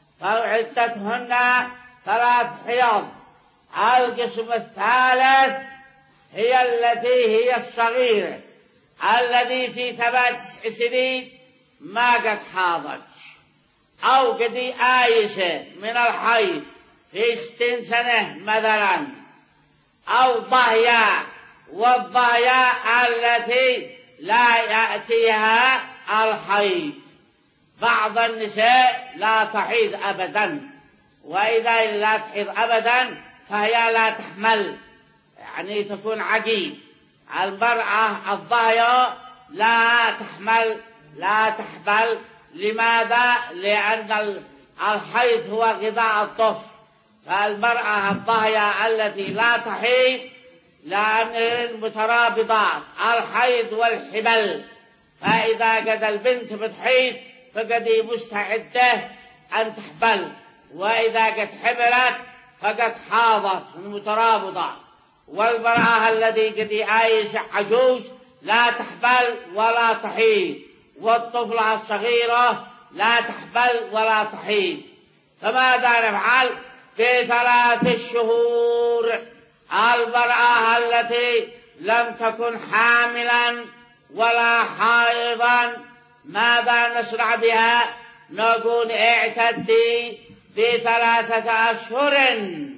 فعدتهن ثلاث حيض. القسم الثالث هي التي هي الصغيرة الذي في ثلاث سنين ما قد حاضت أو قد آيسة من الحيض في ستين سنة مثلا، أو ضهياء، والضهياء التي لا يأتيها الحيض. بعض النساء لا تحيض أبدا، وإذا لا تحيض أبدا فهي لا تحمل، يعني تكون عقيم. المرأة الضهياء لا تحمل لا تحمل. لماذا؟ لأن الحيض هو غذاء الطفل. فالمرأة الضهياء التي لا تحيض لأنهن مترابطات الحيض والحمل، فإذا قد البنت بتحيض فقد مستعدة أن تحمل، وإذا قد حملت فقد حاضت مترابطة. والمرأة التي قد عايش عجوز لا تحمل ولا تحيض، والطفلة الصغيرة لا تحمل ولا تحيض. فماذا نفعل؟ في ثلاث الشهور المرأة التي لم تكن حاملا ولا حائضا ماذا نصنع بها؟ نقول اعتدي بثلاثة أشهر.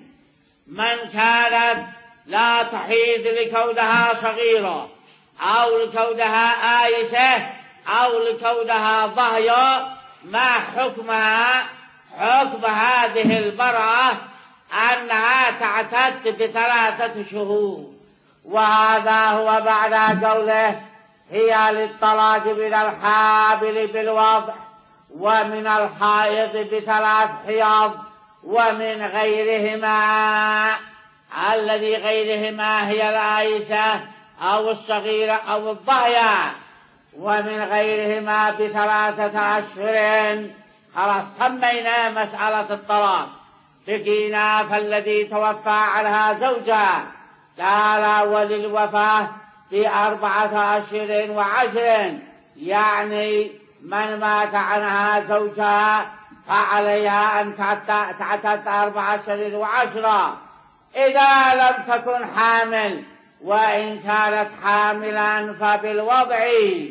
من كانت لا تحيض لكونها صغيرة أو لكونها آيسة أو لكونها ضهياء، ما حكمها؟ حكم هذه المرأة أنها تعتد بثلاثة شهور. وهذا هو بعد قوله هي للطلاق من الحامل بالوضع ومن الحائض بثلاث حيض ومن غيرهما. الذي غيرهما هي الآيسة أو الصغيرة أو الضهياء، ومن غيرهما بثلاثة أشهر. خلاص تمينا مسألة الطلاق. بقينا فالذي توفى عنها زوجها قال وللوفاة بأربعة أشهر وعشر، يعني من مات عنها زوجها فعليها أن تعتد أربعة أشهر وعشرة إذا لم تكن حامل، وإن كانت حاملا فبالوضع.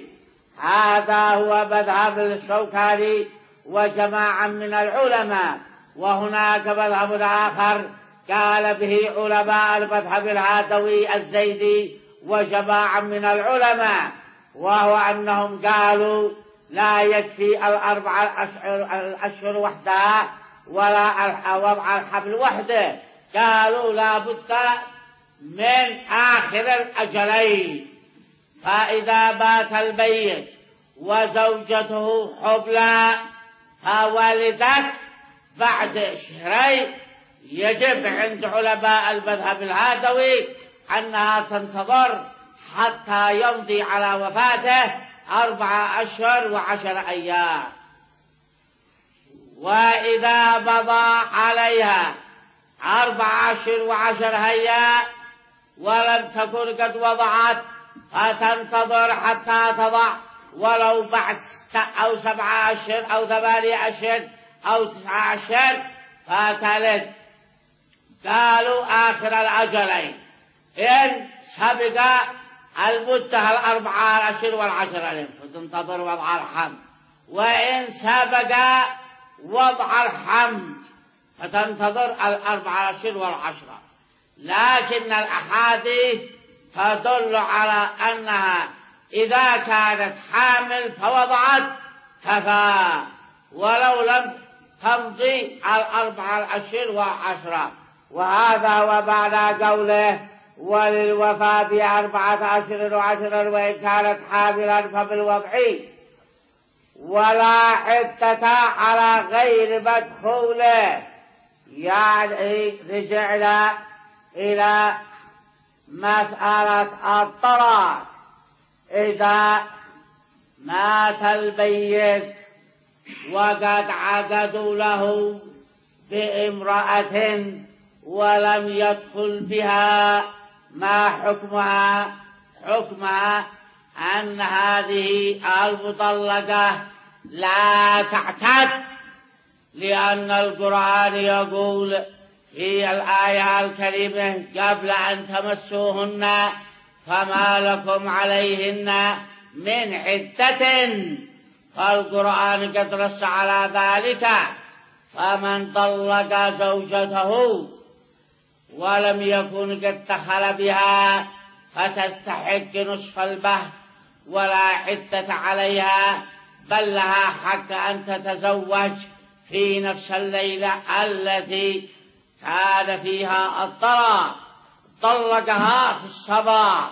هذا هو مذهب الشوكاني وجماعة من العلماء. وهناك مذهب آخر قال به علماء المذهب العادوي الزيدي وجماعة من العلماء، وهو أنهم قالوا لا يكفي الأربع الأشهر وحدها ولا وضع الحبل وحده، قالوا لا بد من آخر الأجلين. فإذا مات الميت وزوجته حبلى فولدت بعد شهرين، يجب عند علماء المذهب العادوي أنها تنتظر حتى يمضي على وفاته أربعة أشهر وعشر أيام. وإذا مضى عليها أربعة أشهر وعشر أيام ولم تكن قد وضعت فتنتظر حتى تضع، ولو بعد ستة أو سبعة أشهر أو ثمانية أشهر أو تسعة أشهر فتلد. قالوا آخر الأجلين إن سبق المدة الأربعة أشهر والعشر ألف فتنتظر وضع الحمل، وإن سبق وضع الحمل فتنتظر الأربعة أشهر والعشرة. لكن الأحاديث تدل على أنها إذا كانت حامل فوضعت كفى، ولو لم تمضي الأربعة الأشهر والعشرة. وهذا هو بعد قوله وللوفاة بأربعة أشهر وعشرة وإن كانت حاملا فبالوضع. ولا عدة على غير مدخوله، يعني رجعنا إلى مسألة الطلاق. إذا مات الميت وقد عقدوا له بامرأة ولم يدخل بها، ما حكمها؟ حكمها أن هذه المطلقة لا تعتد، لأن القرآن يقول في الآية الكريمة قبل أن تمسوهن فما لكم عليهن من عدة، فالقرآن قد نص على ذلك. فمن طلق زوجته ولم يكن قد دخل بها فتستحق نصف البهر ولا عدة عليها، بل لها حق أن تتزوج في نفس الليلة التي كان فيها الطلاق. طلقها في الصباح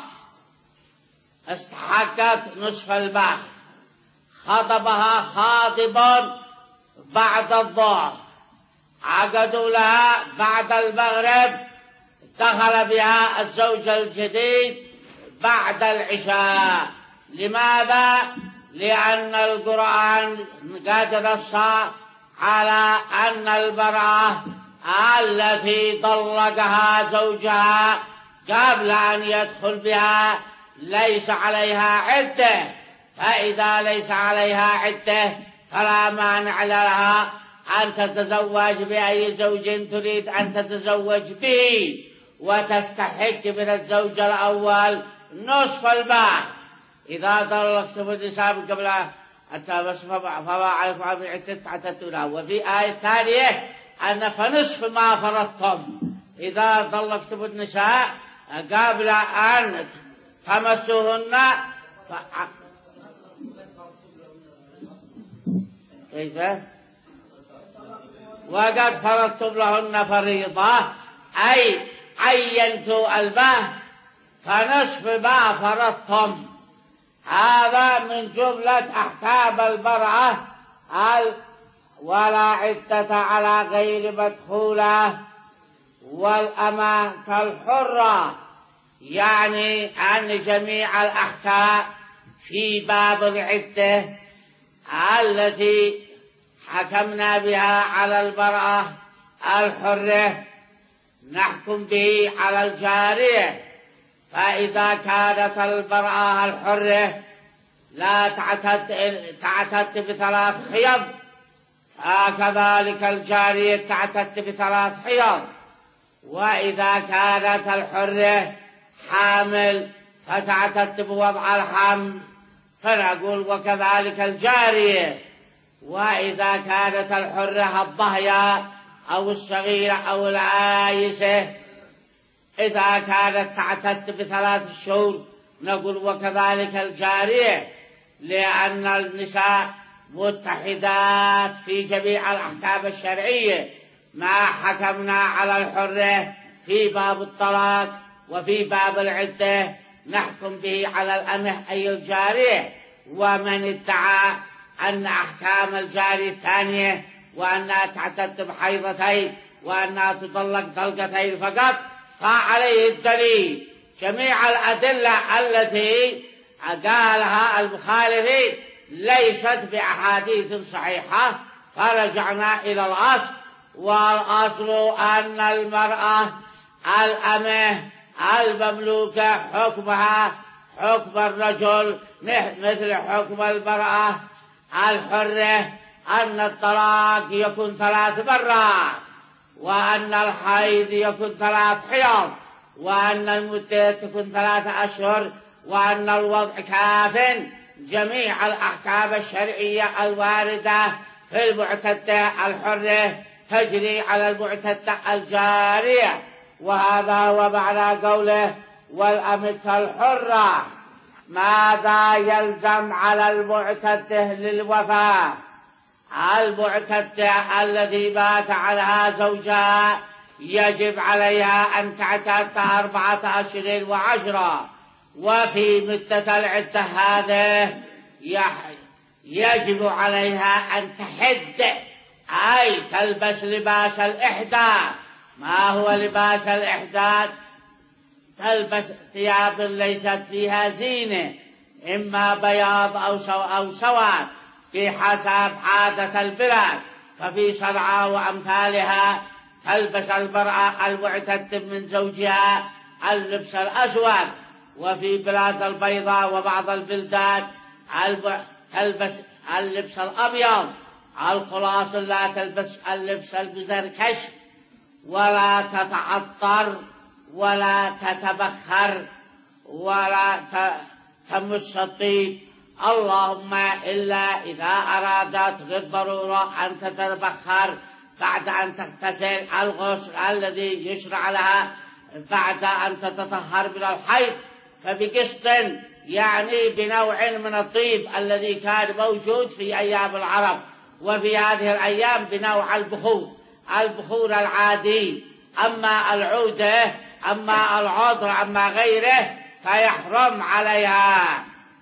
استحقت نصف البهر، خطبها خاطبا بعد الظهر، عقدوا لها بعد المغرب، دخل بها الزوج الجديد بعد العشاء. لماذا؟ لأن القرآن قد نص على أن المرأة التي طلقها زوجها قبل أن يدخل بها ليس عليها عدة، فإذا ليس عليها عدة فلا مانع لها أن تتزوج بأي زوج تريد أن تتزوج به، وتستحق من الزوج الأول نصف البهر. إذا طلقتم النساء قبل أن تمسوا فما عليكم من عدة تعتدون. وفي آية ثانية أن فنصف ما فرضتم، إذا طلقتم النساء قبل أن تمسوهن ف... كيف؟ وقد فرضتم لهن فريضة، أي عينتوا البهر فنصف ما فرضتم. هذا من جملة أحكام المرأة. ولا عدة على غير مدخولة، والأمة كالحرة، يعني أن جميع الأحكام في باب العدة التي حكمنا بها على المرأة الحرة نحكم به على الجارية. فإذا كانت المرأة الحرة لا تعتد, تعتد بثلاث حيض، فكذلك الجارية تعتد بثلاث حيض. وإذا كانت الحرة حامل فتعتد بوضع الحمل، فنقول وكذلك الجارية. وإذا كانت الحرة الضهية أو الصغيرة أو العايسة إذا كانت تعتد بثلاث شهور نقول وكذلك الجارية، لأن النساء متحدات في جميع الأحكام الشرعية. ما حكمنا على الحرة في باب الطلاق وفي باب العدة نحكم به على الأمة أي الجارية. ومن ادعى أن أحكام الجارية الثانية وأنها تعتد بحيضتين وأنها تطلق طلقتين فقط فعليه الدليل. جميع الأدلة التي قالها المخالفين ليست بأحاديث صحيحة، فرجعنا إلى الأصل، والأصل أن المرأة الأمة المملوكة حكمها حكم الرجل مثل حكم المرأة الحرة، أن الطلاق يكون ثلاث مرات، وأن الحيض يكون ثلاث حيض، وأن المدة تكون ثلاثة أشهر، وأن الوضع كاف. جميع الأحكام الشرعية الواردة في المعتدة الحرة تجري على المعتدة الجارية. وهذا هو معنى قوله والأمة الحرة. ماذا يلزم على المعتدة للوفاة؟ المعتدة الذي مات عنها زوجها يجب عليها أن تعتد أربعة أشهر وعشرة، وفي مدة العدة هذه يجب عليها أن تحد، أي تلبس لباس الإحداث. ما هو لباس الإحداث؟ تلبس ثياب ليست فيها زينة، إما بياض أو سواد بحسب عادة البلاد. ففي صنعاء وأمثالها تلبس المرأة المعتدة من زوجها اللبس الأسود، وفي بلاد البيضاء وبعض البلدان تلبس اللبس الأبيض. الخلاص لا تلبس اللبس المزركش ولا تتعطر ولا تتبخر ولا تمس الطيب، اللهم إلا إذا أرادت للضرورة أن تتبخر بعد أن تغتسل الغسل الذي يشرع لها بعد أن تتطهر من الحيض، فبقسط يعني بنوع من الطيب الذي كان موجود في أيام العرب، وفي هذه الأيام بنوع البخور البخور العادي. أما العودة أما العطر أما غيره فيحرم عليها.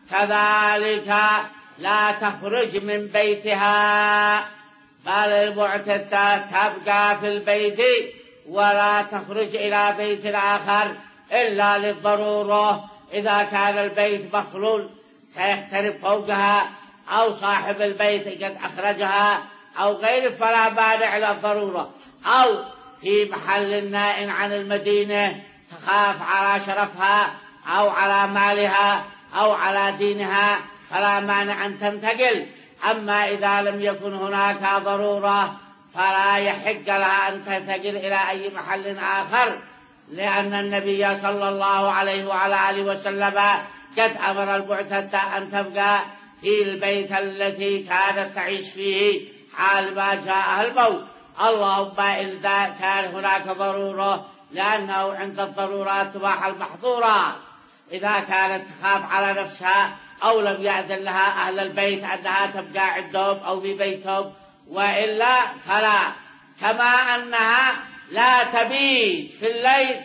كذلك لا تخرج من بيتها، بل المعتدة تبقى في البيت ولا تخرج إلى بيت آخر إلا للضرورة. إذا كان البيت مخلول سيختلف فوقها أو صاحب البيت قد أخرجها أو غيره فلا مانع للضرورة، أو في محل نائٍ عن المدينة تخاف على شرفها أو على مالها أو على دينها فلا مانع أن تنتقل. أما إذا لم يكن هناك ضرورة فلا يحق لها أن تنتقل إلى أي محل آخر، لأن النبي صلى الله عليه وعلى آله وسلم قد أمر المعتدة أن تبقى في البيت التي كانت تعيش فيه حال ما جاءها الموت، اللهم إذا كان هناك ضرورة، لأنه عند الضرورات تباح المحظورات. إذا كانت تخاف على نفسها أو لم يأذن لها أهل البيت أنها تبقى عندهم أو في بيتهم، وإلا فلا. كما أنها لا تبيت في الليل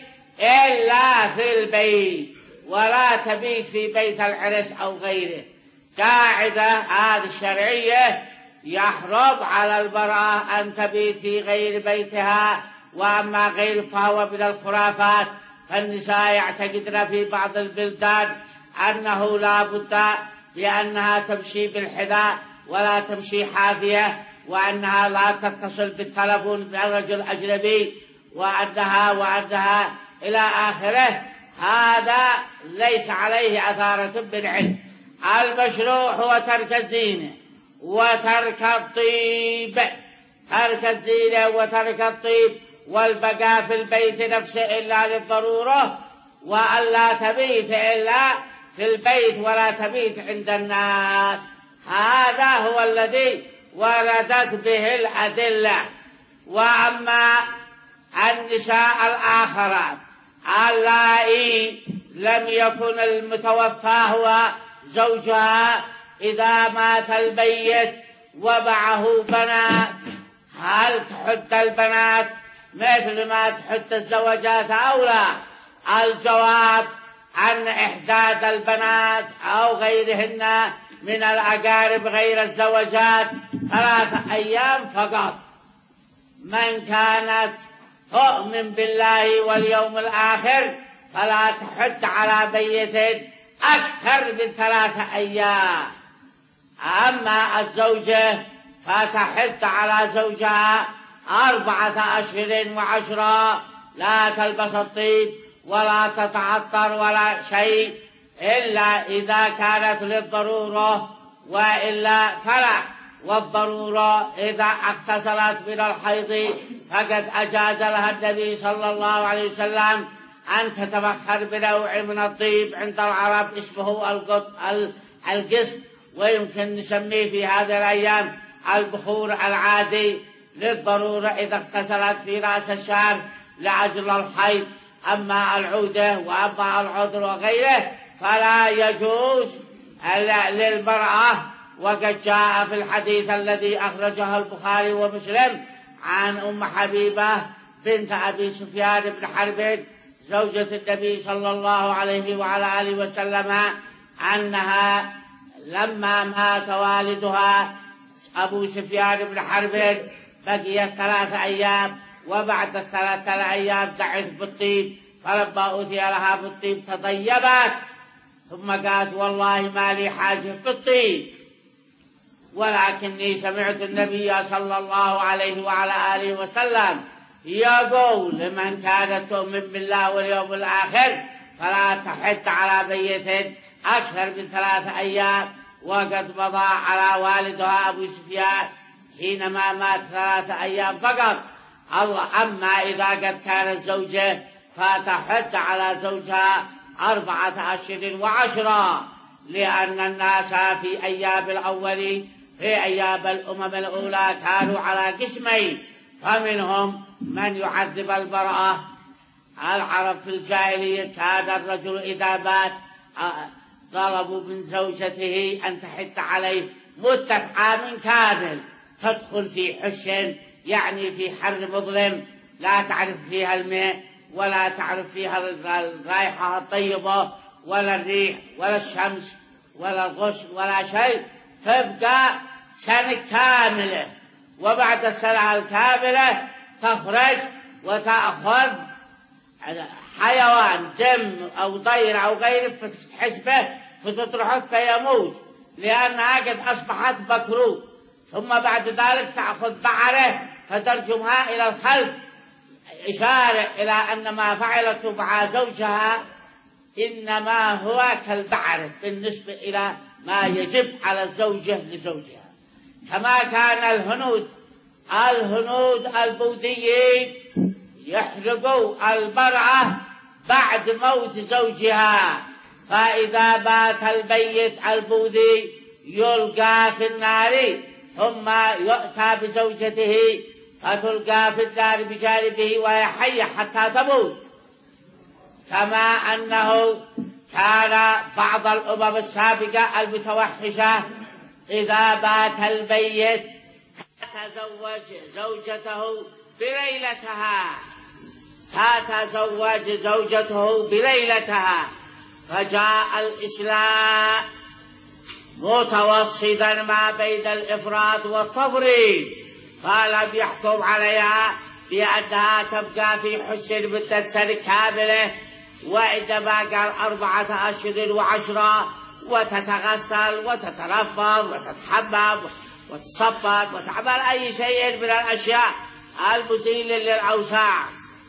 إلا في البيت، ولا تبيت في بيت العرس أو غيره. قاعدة هذه الشرعية يحرم على المرأة أن تبيت في غير بيتها. وأما غير فهو من الخرافات، فالنساء يعتقدن في بعض البلدان أنه لا بد بأنها تمشي بالحذاء ولا تمشي حافية، وأنها لا تتصل بالتلفون بالرجل الأجنبي، وأنها وأنها إلى آخره. هذا ليس عليه أثارة من علم. المشروع هو ترك الزينة وترك الطيب، ترك الزينة وترك الطيب والبقاء في البيت نفسه إلا للضرورة، وألا تبيت إلا في البيت ولا تبيت عند الناس. هذا هو الذي وردت به الأدلة. وأما النساء الآخرات اللائي لم يكن المتوفى هو زوجها إذا مات الميت ومعه بنات، هل تحد البنات مثل ما تحد الزوجات أو لا؟ الجواب أن إحداد البنات أو غيرهن من الأقارب غير الزوجات ثلاثة أيام فقط. من كانت تؤمن بالله واليوم الآخر فلا تحد على ميت أكثر من ثلاثة أيام. أما الزوجة فتحد على زوجها أربعة أشهر وعشرة، لا تلبس الطيب ولا تتعطر ولا شيء إلا إذا كانت للضرورة، وإلا فلا. والضرورة إذا اغتسلت من الحيض فقد أجاز لها النبي صلى الله عليه وسلم أن تتبخر بنوع من الطيب عند العرب اسمه القسط، ويمكن نسميه في هذه الأيام البخور العادي للضرورة إذا اغتسلت في رأس الشهر لأجل الحيض. أما العودة وأما العذر وغيره فلا يجوز للمرأة. وقد جاء في الحديث الذي أخرجه البخاري ومسلم عن أم حبيبة بنت أبي سفيان بن حرب زوجة النبي صلى الله عليه وعلى آله وسلم أنها لما مات والدها أبو سفيان بن حرب بقيت ثلاثة أيام، وبعد الثلاثة أيام دعت بالطيب، فلما أتي لها بالطيب تطيبت، ثم قالت والله ما لي حاجة بالطيب. ولكني سمعت النبي صلى الله عليه وعلى آله وسلم يقول لمن كانت تؤمن بالله واليوم الآخر فلا تحث على بيت أكثر من ثلاثة أيام، وقد مضى على والدها أبو سفيان حينما مات ثلاثة أيام فقط. الله أما إذا قد كانت زوجة فتحث على زوجها أربعة أشهر وعشرة، لأن الناس في أيام الأول في أيام الأمم الأولى كانوا على قسمين، فمنهم من يعذب المرأة. العرب في الجاهلية كان الرجل إذا مات طلبوا من زوجته أن تحث عليه مدة عام كامل، تدخل في حش يعني في حر مظلم لا تعرف فيها الماء ولا تعرف فيها الرائحة الطيبة ولا الريح ولا الشمس ولا الغسل ولا شيء، تبقى سنة كاملة، وبعد السنة الكاملة تخرج وتأخذ حيوان دم أو طير أو غيره فتفتحش به فتطرحه فيموت لأنها قد أصبحت مكروه، ثم بعد ذلك تأخذ بعره فترجمها إلى الخلف، إشارة إلى أن ما فعلته مع زوجها إنما هو كالبعر بالنسبة إلى ما يجب على الزوجة لزوجها. كما كان الهنود الهنود البوذيين يحرقوا المرأة بعد موت زوجها، فإذا مات الميت البوذي يلقى في النار ثم يؤتى بزوجته فتلقى في النار بجانبه وهي حية حتى تموت. كما أنه كان بعض الأمم السابقة المتوحشة إذا مات الميت تزوج زوجته بليلتها تتزوج زوجته بليلتها فجاء الإسلام متوسطا ما بين الإفراط والتفريط، فلم يحكم عليها بأنها تبقى في حسن مدة سنة كاملة، وعندما قال أربعة أشهر وعشرة وتتغسل وتتنفض وتتحمم وتصبب وتعمل أي شيء من الأشياء المزيلة للأوساخ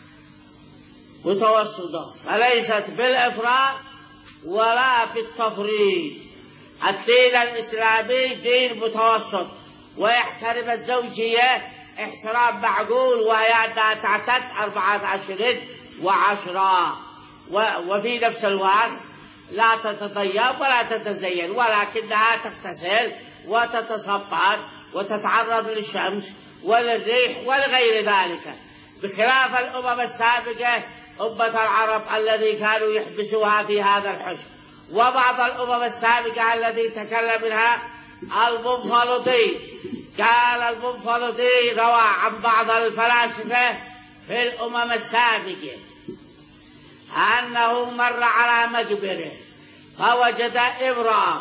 متوسطة، فليست بالإفراط ولا بالتفريط. الدين الإسلامي دين متوسط ويحترم الزوجية احترام معقول، وهي أنها تعتد أربعة أشهر وعشرة، وفي نفس الوقت لا تتطيب ولا تتزين، ولكنها تغتسل وتتصبر وتتعرض للشمس وللريح ولغير ذلك، بخلاف الأمم السابقة أمة العرب الذي كانوا يحبسوها في هذا الحجر. وبعض الأمم السابقة التي تكلم منها المنفلطي، قال المنفلطي روى عن بعض الفلاسفة في الأمم السابقة أنه مر على مقبرة فوجد امرأة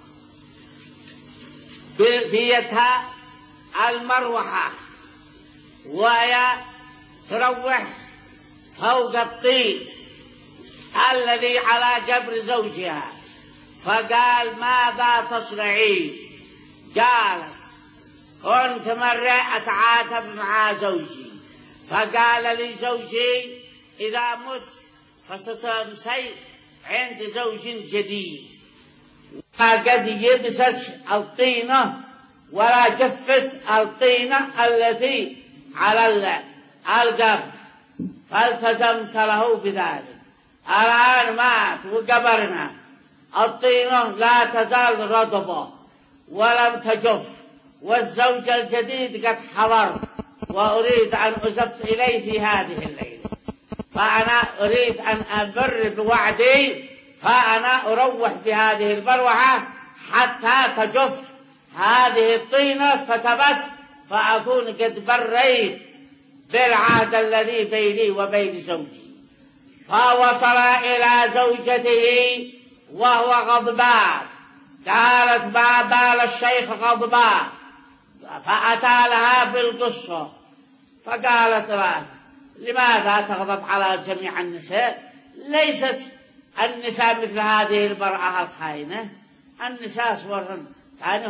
في يدها المروحة وهي تروح فوق الطين الذي على قبر زوجها، فقال ماذا تصنعين؟ قالت كنت مرة أتعاتب مع زوجي، فقال لي زوجي إذا مت فستمسي عند زوج جديد، قد يبسس الطينة ولا جفت الطينة التي على القبر، فالتزمت له بذلك. الآن مات وقبرنا، الطينة لا تزال رطبة ولم تجف، والزوج الجديد قد حضر وأريد أن أزف إليه في هذه الليلة، فأنا أريد أن أبر بوعدي، فأنا أروح بهذه المروحة حتى تجف هذه الطينة فتبس، فأكون قد بريت بالعهد الذي بيني وبين زوجي. فوصل إلى زوجته وهو غضبان، قالت ما بال الشيخ غضبان، فأتى لها بالقصة فقالت له لماذا تغضب على جميع النساء؟ ليست النساء مثل هذه المرأة الخائنة، النساء صورهن يعني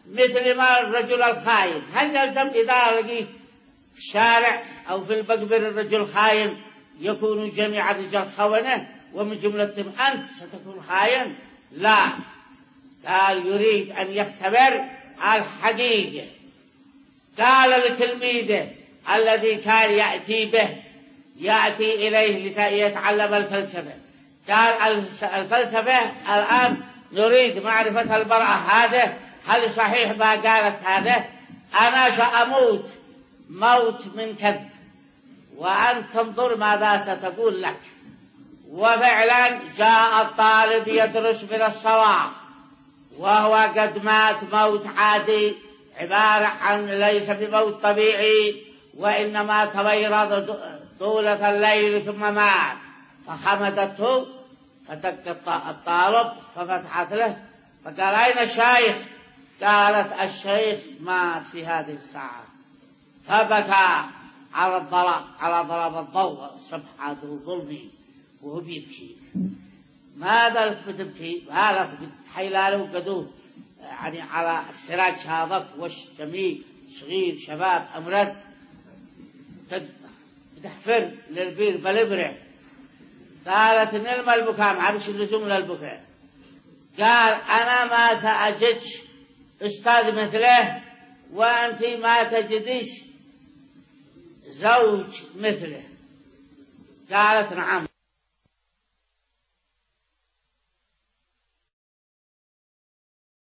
مثل ما الرجل الخاين، هل يلزم إذا لقيت في الشارع أو في المقبر الرجل خاين يكون جميع الرجال خونة ومن جملتهم أنت ستكون خاين؟ لا، قال يريد أن يختبر الحقيقة. قال لتلميذه الذي كان يأتي به يأتي إليه لكي يتعلم الفلسفة، قال الفلسفة الآن نريد معرفة المرأة هذا هل صحيح ما قالت هذا؟ أنا سأموت موت من كذب وأنت تنظر ماذا ستقول لك. وفعلا جاء الطالب يدرس من الصباح وهو قد مات موت عادي عبارة عن ليس بموت طبيعي وإنما تبيض طولة الليل ثم مات. فحمدته فدق الطالب ففتحت له فقال أين الشيخ؟ قالت الشيخ مات في هذه الساعة. فبكى على الضرب على ضرب الضوء سبحانه ظلمي وهو بيبكي. ماذا بتبكي؟ هذا حيلاله وقدوه يعني على السراج هذا وش جميل صغير شباب أمرد بتحفر للبير بالبره. قالت نلم البكاء ما بش اللزوم للبكاء. قال أنا ما سأجدش أستاذ مثله وأنت ما تجدش زوج مثله. قالت نعم.